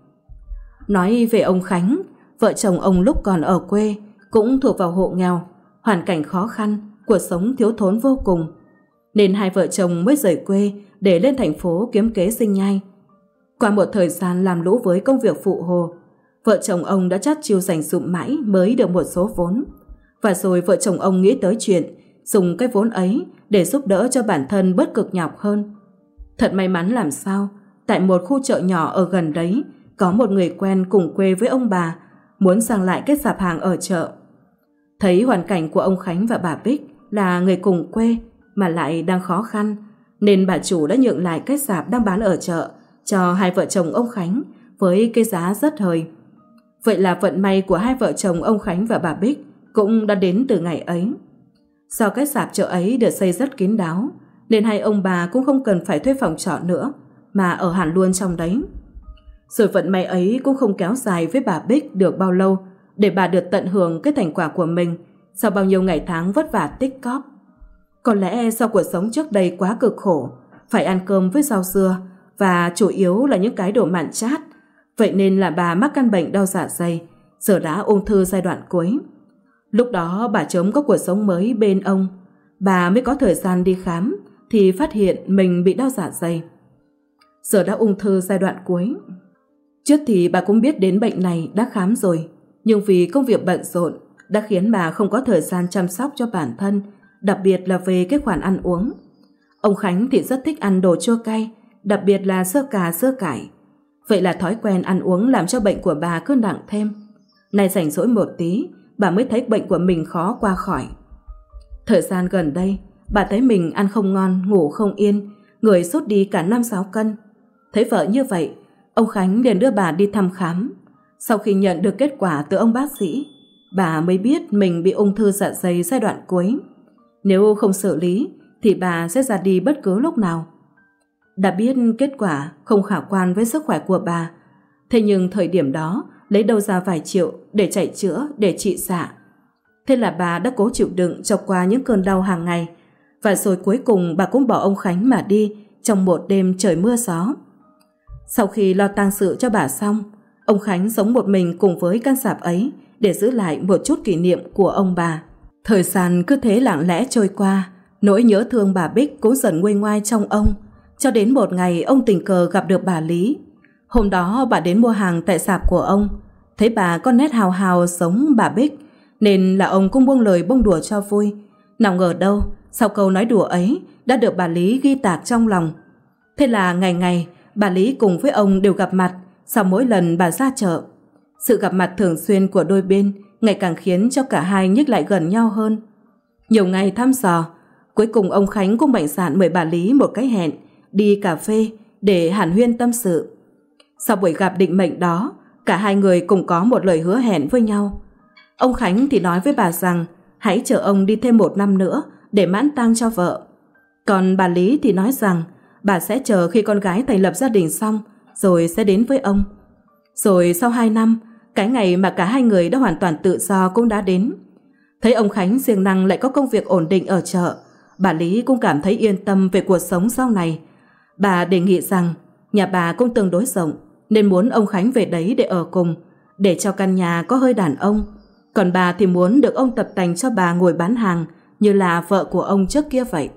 Speaker 1: Nói về ông Khánh, vợ chồng ông lúc còn ở quê cũng thuộc vào hộ nghèo, hoàn cảnh khó khăn, cuộc sống thiếu thốn vô cùng, nên hai vợ chồng mới rời quê để lên thành phố kiếm kế sinh nhai. Qua một thời gian làm lũ với công việc phụ hồ, vợ chồng ông đã chắt chiu dành dụm mãi mới được một số vốn. Và rồi vợ chồng ông nghĩ tới chuyện dùng cái vốn ấy để giúp đỡ cho bản thân bớt cực nhọc hơn. Thật may mắn làm sao, tại một khu chợ nhỏ ở gần đấy, có một người quen cùng quê với ông bà, muốn sang lại cái sạp hàng ở chợ. Thấy hoàn cảnh của ông Khánh và bà Bích là người cùng quê mà lại đang khó khăn, nên bà chủ đã nhượng lại cái sạp đang bán ở chợ cho hai vợ chồng ông Khánh với cái giá rất hời. Vậy là vận may của hai vợ chồng ông Khánh và bà Bích cũng đã đến từ ngày ấy. Do cái sạp chợ ấy được xây rất kín đáo, nên hai ông bà cũng không cần phải thuê phòng trọ nữa, mà ở hẳn luôn trong đấy. Rồi vận may ấy cũng không kéo dài với bà Bích được bao lâu, để bà được tận hưởng cái thành quả của mình sau bao nhiêu ngày tháng vất vả tích cóp. Có lẽ do cuộc sống trước đây quá cực khổ, phải ăn cơm với rau dưa và chủ yếu là những cái đồ mặn chát, vậy nên là bà mắc căn bệnh đau dạ dày, giờ đã ung thư giai đoạn cuối. Lúc đó bà chớm có cuộc sống mới bên ông, bà mới có thời gian đi khám thì phát hiện mình bị đau dạ dày. giờ đã ung thư giai đoạn cuối. Trước thì bà cũng biết đến bệnh này, đã khám rồi, nhưng vì công việc bận rộn đã khiến bà không có thời gian chăm sóc cho bản thân, đặc biệt là về cái khoản ăn uống. Ông Khánh thì rất thích ăn đồ chua cay, đặc biệt là sơ cà sơ cải. Vậy là thói quen ăn uống làm cho bệnh của bà cứ nặng thêm. Nay rảnh rỗi một tí, bà mới thấy bệnh của mình khó qua khỏi. Thời gian gần đây, bà thấy mình ăn không ngon, ngủ không yên, người sút đi cả 5-6 cân. Thấy vợ như vậy, ông Khánh liền đưa bà đi thăm khám. Sau khi nhận được kết quả từ ông bác sĩ, bà mới biết mình bị ung thư dạ dày giai đoạn cuối. Nếu không xử lý thì bà sẽ ra đi bất cứ lúc nào. Đã biết kết quả không khả quan với sức khỏe của bà, thế nhưng thời điểm đó lấy đâu ra vài triệu để chạy chữa, để trị xạ. Thế là bà đã cố chịu đựng cho qua những cơn đau hàng ngày, và rồi cuối cùng bà cũng bỏ ông Khánh mà đi trong một đêm trời mưa gió. Sau khi lo tang sự cho bà xong, ông Khánh sống một mình cùng với căn sạp ấy để giữ lại một chút kỷ niệm của ông bà. Thời gian cứ thế lặng lẽ trôi qua, nỗi nhớ thương bà Bích cũng dần nguôi ngoai trong ông, cho đến một ngày ông tình cờ gặp được bà Lý. Hôm đó bà đến mua hàng tại sạp của ông, thấy bà có nét hào hào giống bà Bích, nên là ông cũng buông lời bông đùa cho vui. Nào ngờ đâu, sau câu nói đùa ấy đã được bà Lý ghi tạc trong lòng. Thế là ngày ngày bà Lý cùng với ông đều gặp mặt sau mỗi lần bà ra chợ. Sự gặp mặt thường xuyên của đôi bên ngày càng khiến cho cả hai nhích lại gần nhau hơn. Nhiều ngày thăm dò, cuối cùng ông Khánh cũng mạnh dạn mời bà Lý một cái hẹn đi cà phê để hàn huyên tâm sự. Sau buổi gặp định mệnh đó, cả hai người cùng có một lời hứa hẹn với nhau. Ông Khánh thì nói với bà rằng hãy chờ ông đi thêm 1 năm nữa để mãn tang cho vợ. Còn bà Lý thì nói rằng bà sẽ chờ khi con gái thành lập gia đình xong rồi sẽ đến với ông. Rồi sau 2 năm, cái ngày mà cả hai người đã hoàn toàn tự do cũng đã đến. Thấy ông Khánh siêng năng lại có công việc ổn định ở chợ, bà Lý cũng cảm thấy yên tâm về cuộc sống sau này. Bà đề nghị rằng nhà bà cũng tương đối rộng, nên muốn ông Khánh về đấy để ở cùng, để cho căn nhà có hơi đàn ông. Còn bà thì muốn được ông tập tành cho bà ngồi bán hàng như là vợ của ông trước kia vậy.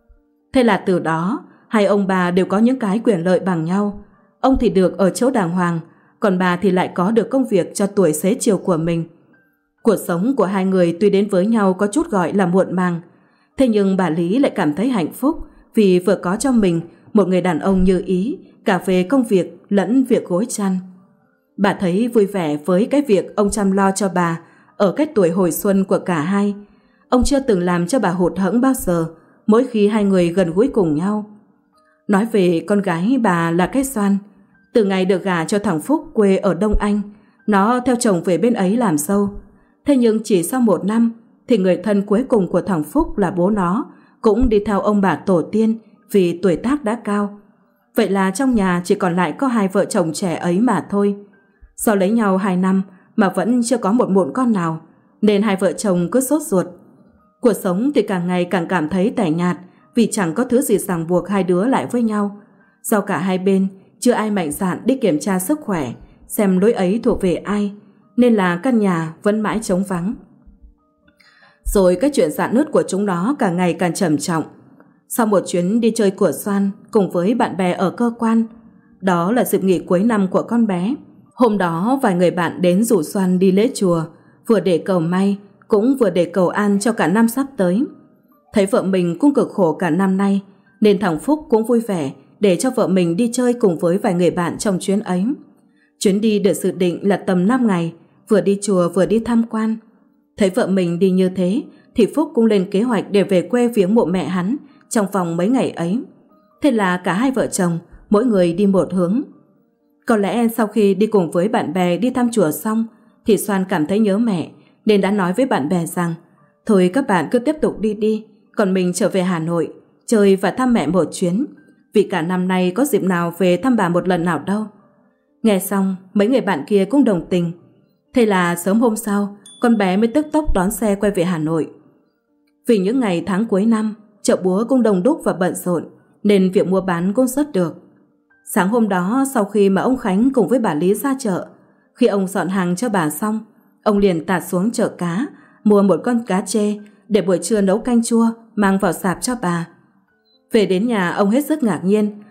Speaker 1: Thế là từ đó, hai ông bà đều có những cái quyền lợi bằng nhau. Ông thì được ở chỗ đàng hoàng, còn bà thì lại có được công việc cho tuổi xế chiều của mình. Cuộc sống của hai người tuy đến với nhau có chút gọi là muộn màng, thế nhưng bà Lý lại cảm thấy hạnh phúc vì vừa có cho mình một người đàn ông như ý, cả về công việc lẫn việc gối chăn. Bà thấy vui vẻ với cái việc ông chăm lo cho bà ở cái tuổi hồi xuân của cả hai. Ông chưa từng làm cho bà hụt hẫng bao giờ mỗi khi hai người gần gũi cùng nhau. Nói về con gái bà là cái Xoan, từ ngày được gả cho thằng Phúc quê ở Đông Anh, nó theo chồng về bên ấy làm dâu. Thế nhưng chỉ sau 1 năm thì người thân cuối cùng của thằng Phúc là bố nó cũng đi theo ông bà tổ tiên vì tuổi tác đã cao. Vậy là trong nhà chỉ còn lại có hai vợ chồng trẻ ấy mà thôi. Do lấy nhau 2 năm mà vẫn chưa có một mụn con nào, nên hai vợ chồng cứ sốt ruột. Cuộc sống thì càng ngày càng cảm thấy tẻ nhạt vì chẳng có thứ gì ràng buộc hai đứa lại với nhau. Do cả hai bên chưa ai mạnh dạn đi kiểm tra sức khỏe xem lỗi ấy thuộc về ai, nên là căn nhà vẫn mãi trống vắng. Rồi cái chuyện rạn nứt của chúng nó càng ngày càng trầm trọng. Sau một chuyến đi chơi của Xoan cùng với bạn bè ở cơ quan, đó là dịp nghỉ cuối năm của con bé. Hôm đó vài người bạn đến rủ Xoan đi lễ chùa, vừa để cầu may cũng vừa để cầu an cho cả năm sắp tới. Thấy vợ mình cũng cực khổ cả năm nay, nên thằng Phúc cũng vui vẻ để cho vợ mình đi chơi cùng với vài người bạn trong chuyến ấy. Chuyến đi được dự định là tầm 5 ngày, vừa đi chùa vừa đi tham quan. Thấy vợ mình đi như thế thì Phúc cũng lên kế hoạch để về quê viếng mộ mẹ hắn trong vòng mấy ngày ấy. Thế là cả hai vợ chồng mỗi người đi một hướng. Có lẽ sau khi đi cùng với bạn bè đi thăm chùa xong thì Xoan cảm thấy nhớ mẹ, nên đã nói với bạn bè rằng thôi các bạn cứ tiếp tục đi, còn mình trở về Hà Nội chơi và thăm mẹ một chuyến, vì cả năm nay có dịp nào về thăm bà một lần nào đâu. Nghe xong mấy người bạn kia cũng đồng tình. Thế là sớm hôm sau con bé mới tức tốc đón xe quay về Hà Nội. Vì những ngày tháng cuối năm chợ búa cũng đông đúc và bận rộn, nên việc mua bán cũng rất được. Sáng hôm đó, sau khi mà ông Khánh cùng với bà Lý ra chợ, khi ông dọn hàng cho bà xong, ông liền tạt xuống chợ cá mua một con cá trê để buổi trưa nấu canh chua mang vào sạp cho bà. Về đến nhà, ông hết sức ngạc nhiên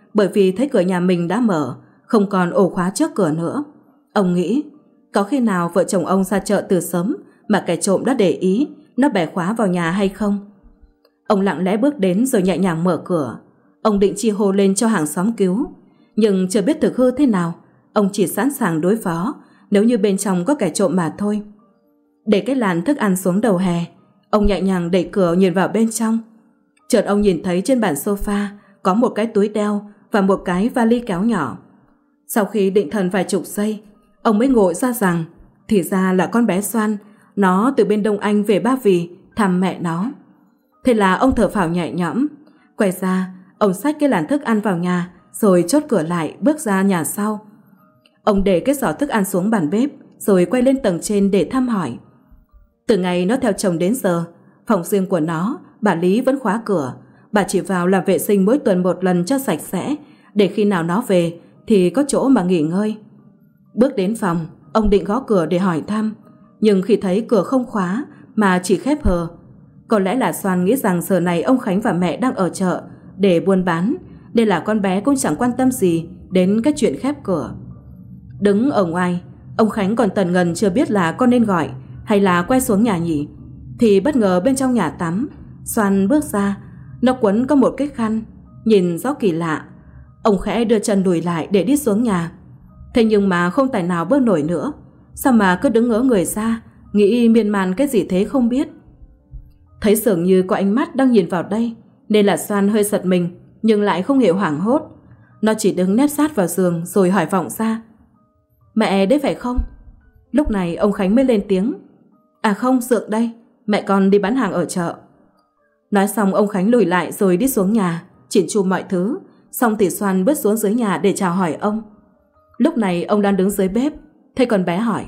Speaker 1: bởi vì thấy cửa nhà mình đã mở, không còn ổ khóa trước cửa nữa. Ông nghĩ, có khi nào vợ chồng ông ra chợ từ sớm mà kẻ trộm đã để ý, nó bẻ khóa vào nhà hay không? Ông lặng lẽ bước đến rồi nhẹ nhàng mở cửa. Ông định chi hô lên cho hàng xóm cứu, nhưng chưa biết thực hư thế nào, ông chỉ sẵn sàng đối phó nếu như bên trong có kẻ trộm mà thôi. Để cái làn thức ăn xuống đầu hè, ông nhẹ nhàng đẩy cửa nhìn vào bên trong. Chợt ông nhìn thấy trên bàn sofa có một cái túi đeo và một cái vali kéo nhỏ. Sau khi định thần vài chục giây, ông mới ngộ ra rằng thì ra là con bé Xoan, nó từ bên Đông Anh về Ba Vì thăm mẹ nó. Thế là ông thở phào nhẹ nhõm. Quay ra, ông xách cái làn thức ăn vào nhà rồi chốt cửa lại, bước ra nhà sau. Ông để cái giỏ thức ăn xuống bàn bếp rồi quay lên tầng trên để thăm hỏi. Từ ngày nó theo chồng đến giờ, phòng riêng của nó bà Lý vẫn khóa cửa. Bà chỉ vào làm vệ sinh mỗi tuần một lần cho sạch sẽ, để khi nào nó về thì có chỗ mà nghỉ ngơi. Bước đến phòng, ông định gõ cửa để hỏi thăm, nhưng khi thấy cửa không khóa mà chỉ khép hờ, có lẽ là Xoan nghĩ rằng giờ này ông Khánh và mẹ đang ở chợ để buôn bán, nên là con bé cũng chẳng quan tâm gì đến cái chuyện khép cửa. Đứng ở ngoài, ông Khánh còn tần ngần chưa biết là con nên gọi hay là quay xuống nhà nhỉ, thì bất ngờ bên trong nhà tắm, Xoan bước ra. Nó quấn có một cái khăn, nhìn rõ kỳ lạ. Ông khẽ đưa chân lùi lại để đi xuống nhà. Thế nhưng mà không tài nào bước nổi nữa. Sao mà cứ đứng ngớ người ra, nghĩ miên man cái gì thế không biết. Thấy dường như có ánh mắt đang nhìn vào đây, nên là Xoan hơi giật mình, nhưng lại không hề hoảng hốt. Nó chỉ đứng nép sát vào giường rồi hỏi vọng ra, mẹ đấy phải không? Lúc này ông Khánh mới lên tiếng, à không, Dượng đây, mẹ con đi bán hàng ở chợ. Nói xong ông Khánh lùi lại rồi đi xuống nhà, chỉn chu mọi thứ. Xong thì Xoan bước xuống dưới nhà để chào hỏi ông. Lúc này ông đang đứng dưới bếp, thấy con bé hỏi,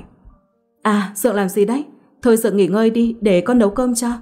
Speaker 1: à, Dượng làm gì đấy? Thôi Dượng nghỉ ngơi đi, để con nấu cơm cho.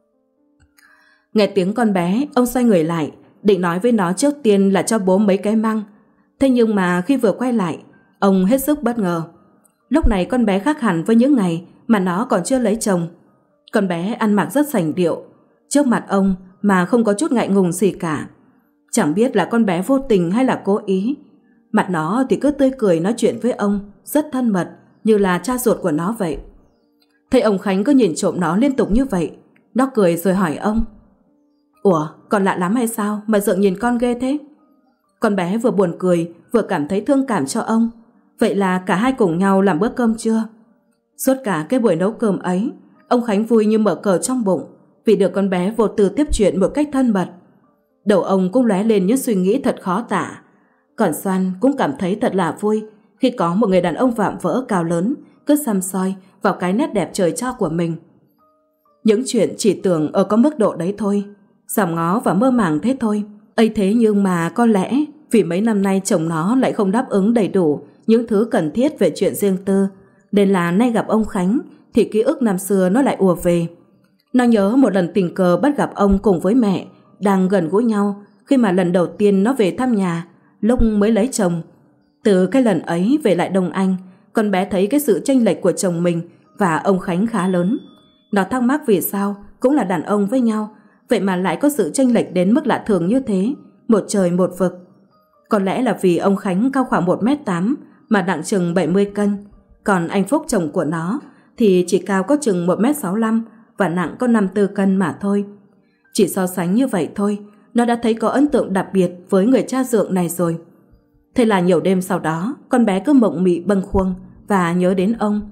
Speaker 1: Nghe tiếng con bé, ông xoay người lại, định nói với nó trước tiên là cho bố mấy cái măng. Thế nhưng mà khi vừa quay lại, ông hết sức bất ngờ. Lúc này con bé khác hẳn với những ngày mà nó còn chưa lấy chồng. Con bé ăn mặc rất sành điệu, trước mặt ông mà không có chút ngại ngùng gì cả. Chẳng biết là con bé vô tình hay là cố ý. Mặt nó thì cứ tươi cười nói chuyện với ông, rất thân mật, như là cha ruột của nó vậy. Thấy ông Khánh cứ nhìn trộm nó liên tục như vậy, nó cười rồi hỏi ông, ủa, con lạ lắm hay sao mà Dượng nhìn con ghê thế? Con bé vừa buồn cười vừa cảm thấy thương cảm cho ông. Vậy là cả hai cùng nhau làm bữa cơm trưa. Suốt cả cái buổi nấu cơm ấy, ông Khánh vui như mở cờ trong bụng, vì được con bé vô tư tiếp chuyện một cách thân mật. Đầu ông cũng lóe lên những suy nghĩ thật khó tả. Còn Xoan cũng cảm thấy thật là vui khi có một người đàn ông vạm vỡ cao lớn cứ săm soi vào cái nét đẹp trời cho của mình. Những chuyện chỉ tưởng ở có mức độ đấy thôi, dòm ngó và mơ màng thế thôi. Ấy thế nhưng mà có lẽ vì mấy năm nay chồng nó lại không đáp ứng đầy đủ những thứ cần thiết về chuyện riêng tư, nên là nay gặp ông Khánh thì ký ức năm xưa nó lại ùa về. Nó nhớ một lần tình cờ bắt gặp ông cùng với mẹ đang gần gũi nhau khi mà lần đầu tiên nó về thăm nhà lúc mới lấy chồng. Từ cái lần ấy về lại Đông Anh, con bé thấy cái sự chênh lệch của chồng mình và ông Khánh khá lớn. Nó thắc mắc vì sao cũng là đàn ông với nhau, vậy mà lại có sự chênh lệch đến mức lạ thường như thế, một trời một vực. Có lẽ là vì ông Khánh cao khoảng 1m8 mà nặng chừng 70 cân, còn anh Phúc chồng của nó thì chỉ cao có chừng 1m65 và nặng có 54 cân mà thôi. Chỉ so sánh như vậy thôi, nó đã thấy có ấn tượng đặc biệt với người cha Dượng này rồi. Thế là nhiều đêm sau đó, con bé cứ mộng mị bâng khuâng và nhớ đến ông.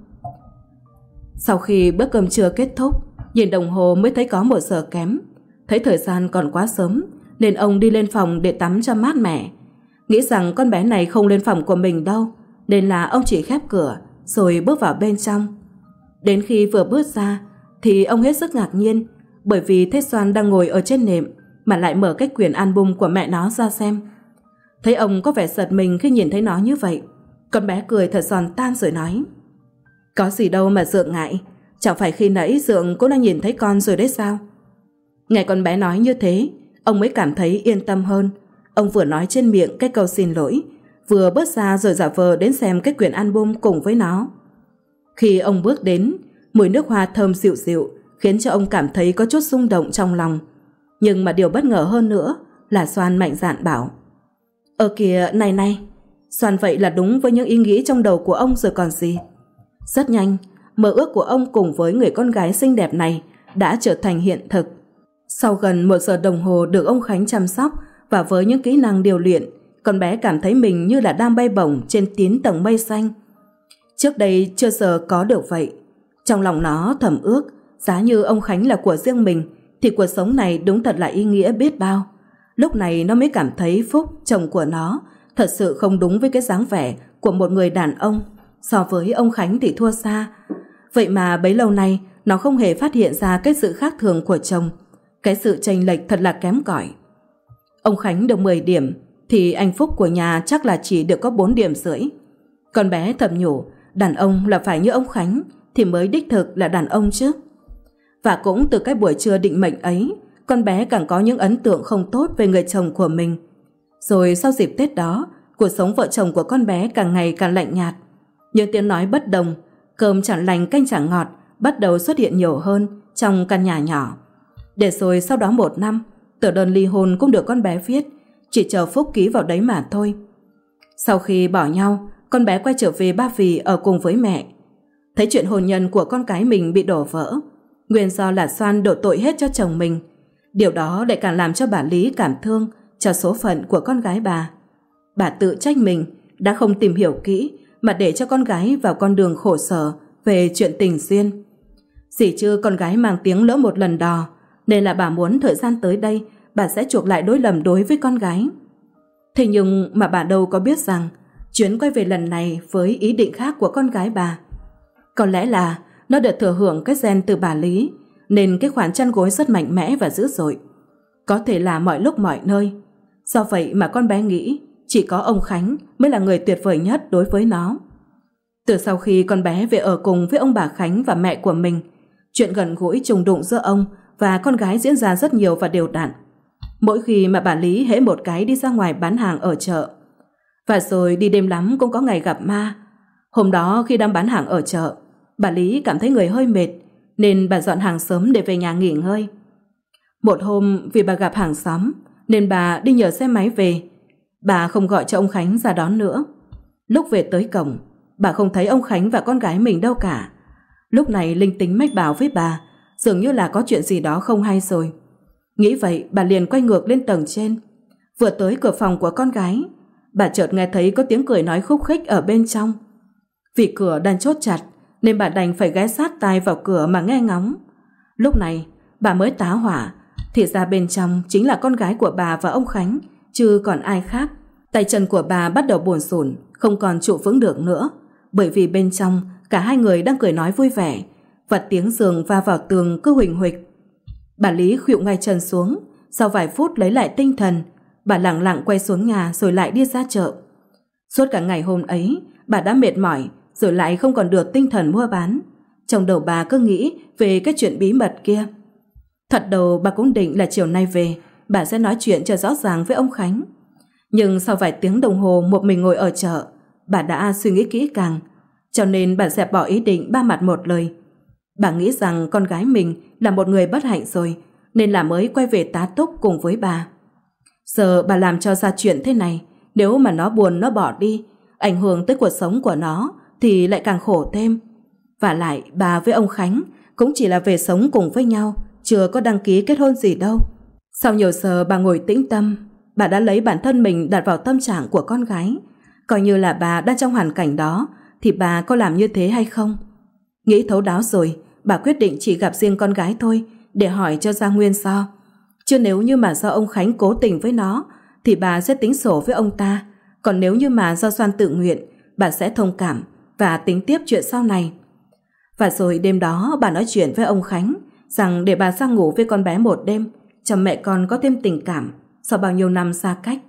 Speaker 1: Sau khi bữa cơm trưa kết thúc, nhìn đồng hồ mới thấy có 1 giờ kém. Thấy thời gian còn quá sớm, nên ông đi lên phòng để tắm cho mát mẻ. Nghĩ rằng con bé này không lên phòng của mình đâu, nên là ông chỉ khép cửa rồi bước vào bên trong. Đến khi vừa bước ra thì ông hết sức ngạc nhiên, bởi vì thấy Xoan đang ngồi ở trên nệm mà lại mở cái quyển album của mẹ nó ra xem. Thấy ông có vẻ giật mình khi nhìn thấy nó như vậy, con bé cười thật giòn tan rồi nói, có gì đâu mà Dượng ngại, chẳng phải khi nãy Dượng cũng đã nhìn thấy con rồi đấy sao? Nghe con bé nói như thế, ông mới cảm thấy yên tâm hơn. Ông vừa nói trên miệng cái câu xin lỗi, vừa bước ra rồi giả vờ đến xem cái quyển album cùng với nó. Khi ông bước đến, mùi nước hoa thơm dịu dịu khiến cho ông cảm thấy có chút rung động trong lòng. Nhưng mà điều bất ngờ hơn nữa là Xoan mạnh dạn bảo, Kìa, này, Soàn vậy là đúng với những ý nghĩ trong đầu của ông rồi còn gì. Rất nhanh, mơ ước của ông cùng với người con gái xinh đẹp này đã trở thành hiện thực. Sau gần 1 giờ đồng hồ được ông Khánh chăm sóc và với những kỹ năng điều luyện, con bé cảm thấy mình như là đang bay bổng trên 9 tầng mây xanh. Trước đây chưa giờ có được vậy. Trong lòng nó thầm ước, giá như ông Khánh là của riêng mình thì cuộc sống này đúng thật là ý nghĩa biết bao. Lúc này nó mới cảm thấy Phúc, chồng của nó, thật sự không đúng với cái dáng vẻ của một người đàn ông. So với ông Khánh thì thua xa. Vậy mà bấy lâu nay nó không hề phát hiện ra cái sự khác thường của chồng. Cái sự chênh lệch thật là kém cỏi. Ông Khánh được 10 điểm thì anh Phúc của nhà chắc là chỉ được có 4,5 điểm. Con bé thầm nhủ, đàn ông là phải như ông Khánh thì mới đích thực là đàn ông chứ. Và cũng từ cái buổi trưa định mệnh ấy, con bé càng có những ấn tượng không tốt về người chồng của mình. Rồi sau dịp Tết đó, cuộc sống vợ chồng của con bé càng ngày càng lạnh nhạt. Những tiếng nói bất đồng, cơm chẳng lành canh chẳng ngọt bắt đầu xuất hiện nhiều hơn trong căn nhà nhỏ. Để rồi sau đó 1 năm, tờ đơn ly hôn cũng được con bé viết, chỉ chờ Phúc ký vào đấy mà thôi. Sau khi bỏ nhau, con bé quay trở về Ba Vì ở cùng với mẹ. Thấy chuyện hôn nhân của con cái mình bị đổ vỡ, nguyên do là Soan đổ tội hết cho chồng mình. Điều đó lại càng làm cho bà Lý cảm thương cho số phận của con gái bà. Bà tự trách mình đã không tìm hiểu kỹ mà để cho con gái vào con đường khổ sở về chuyện tình duyên. Dĩ chứ con gái mang tiếng lỡ một lần đò, nên là bà muốn thời gian tới đây bà sẽ chuộc lại lỗi lầm đối với con gái. Thế nhưng mà bà đâu có biết rằng chuyến quay về lần này với ý định khác của con gái bà. Có lẽ là nó được thừa hưởng cái gen từ bà Lý, nên cái khoản chăn gối rất mạnh mẽ và dữ dội. Có thể là mọi lúc mọi nơi. Do vậy mà con bé nghĩ chỉ có ông Khánh mới là người tuyệt vời nhất đối với nó. Từ sau khi con bé về ở cùng với ông bà Khánh và mẹ của mình, chuyện gần gũi trùng đụng giữa ông và con gái diễn ra rất nhiều và đều đặn. Mỗi khi mà bà Lý hễ một cái đi ra ngoài bán hàng ở chợ, và rồi đi đêm lắm cũng có ngày gặp ma. Hôm đó khi đang bán hàng ở chợ, bà Lý cảm thấy người hơi mệt nên bà dọn hàng sớm để về nhà nghỉ ngơi. Một hôm vì bà gặp hàng xóm nên bà đi nhờ xe máy về. Bà không gọi cho ông Khánh ra đón nữa. Lúc về tới cổng, bà không thấy ông Khánh và con gái mình đâu cả. Lúc này linh tính mách bảo với bà dường như là có chuyện gì đó không hay rồi. Nghĩ vậy bà liền quay ngược lên tầng trên. Vừa tới cửa phòng của con gái, bà chợt nghe thấy có tiếng cười nói khúc khích ở bên trong. Vì cửa đang chốt chặt nên bà đành phải ghé sát tai vào cửa mà nghe ngóng. Lúc này bà mới tá hỏa, thì ra bên trong chính là con gái của bà và ông Khánh, chứ còn ai khác. Tay chân của bà bắt đầu buồn rủn, không còn trụ vững được nữa, bởi vì bên trong cả hai người đang cười nói vui vẻ và tiếng giường va vào tường cứ huỳnh huỵch. Bà Lý khuỵu ngay chân xuống, sau vài phút lấy lại tinh thần, bà lẳng lặng quay xuống nhà rồi lại đi ra chợ. Suốt cả ngày hôm ấy, bà đã mệt mỏi rồi lại không còn được tinh thần mua bán. Trong đầu bà cứ nghĩ về cái chuyện bí mật kia. Thật đầu bà cũng định là chiều nay về, bà sẽ nói chuyện cho rõ ràng với ông Khánh. Nhưng sau vài tiếng đồng hồ một mình ngồi ở chợ, bà đã suy nghĩ kỹ càng, cho nên bà dẹp bỏ ý định ba mặt một lời. Bà nghĩ rằng con gái mình là một người bất hạnh rồi, nên là mới quay về tá túc cùng với bà. Giờ bà làm cho ra chuyện thế này, nếu mà nó buồn nó bỏ đi, ảnh hưởng tới cuộc sống của nó thì lại càng khổ thêm. Và lại bà với ông Khánh cũng chỉ là về sống cùng với nhau, chưa có đăng ký kết hôn gì đâu. Sau nhiều giờ bà ngồi tĩnh tâm, bà đã lấy bản thân mình đặt vào tâm trạng của con gái. Coi như là bà đang trong hoàn cảnh đó thì bà có làm như thế hay không? Nghĩ thấu đáo rồi, bà quyết định chỉ gặp riêng con gái thôi để hỏi cho ra nguyên do. Chứ nếu như mà do ông Khánh cố tình với nó thì bà sẽ tính sổ với ông ta. Còn nếu như mà do Soan tự nguyện, bà sẽ thông cảm và tính tiếp chuyện sau này. Và rồi đêm đó bà nói chuyện với ông Khánh rằng để bà sang ngủ với con bé một đêm, cho mẹ con có thêm tình cảm sau bao nhiêu năm xa cách.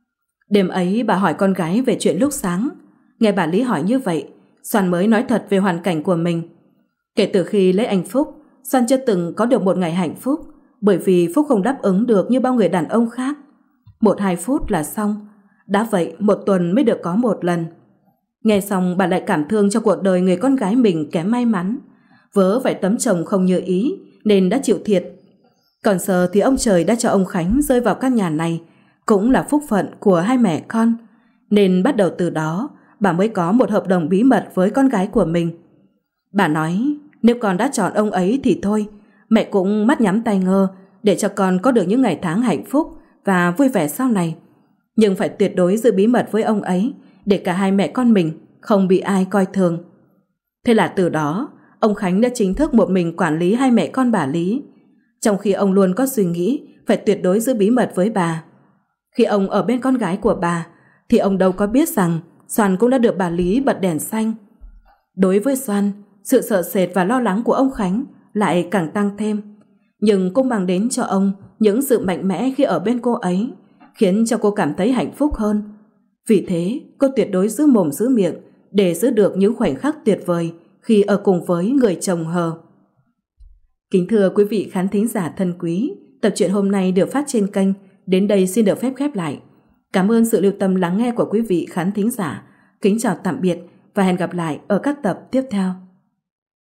Speaker 1: Đêm ấy bà hỏi con gái về chuyện lúc sáng. Nghe bà Lý hỏi như vậy, Soan mới nói thật về hoàn cảnh của mình. Kể từ khi lấy anh Phúc, Soan chưa từng có được một ngày hạnh phúc, bởi vì Phúc không đáp ứng được như bao người đàn ông khác. 1-2 phút là xong, đã vậy 1 tuần mới được có 1 lần. Nghe xong bà lại cảm thương cho cuộc đời người con gái mình kém may mắn, vớ phải tấm chồng không như ý nên đã chịu thiệt. Còn giờ thì ông trời đã cho ông Khánh rơi vào căn nhà này cũng là phúc phận của hai mẹ con, nên bắt đầu từ đó bà mới có một hợp đồng bí mật với con gái của mình. Bà nói nếu con đã chọn ông ấy thì thôi, mẹ cũng mắt nhắm tay ngơ để cho con có được những ngày tháng hạnh phúc và vui vẻ sau này. Nhưng phải tuyệt đối giữ bí mật với ông ấy để cả hai mẹ con mình không bị ai coi thường. Thế là từ đó, ông Khánh đã chính thức một mình quản lý hai mẹ con bà Lý, trong khi ông luôn có suy nghĩ phải tuyệt đối giữ bí mật với bà. Khi ông ở bên con gái của bà, thì ông đâu có biết rằng Soan cũng đã được bà Lý bật đèn xanh. Đối với Soan, sự sợ sệt và lo lắng của ông Khánh lại càng tăng thêm, nhưng cũng mang đến cho ông những sự mạnh mẽ khi ở bên cô ấy, khiến cho cô cảm thấy hạnh phúc hơn. Vì thế, cô tuyệt đối giữ mồm giữ miệng để giữ được những khoảnh khắc tuyệt vời khi ở cùng với người chồng hờ. Kính thưa quý vị khán thính giả thân quý, tập truyện hôm nay được phát trên kênh đến đây xin được phép khép lại. Cảm ơn sự lưu tâm lắng nghe của quý vị khán thính giả. Kính chào tạm biệt và hẹn gặp lại ở các tập tiếp theo.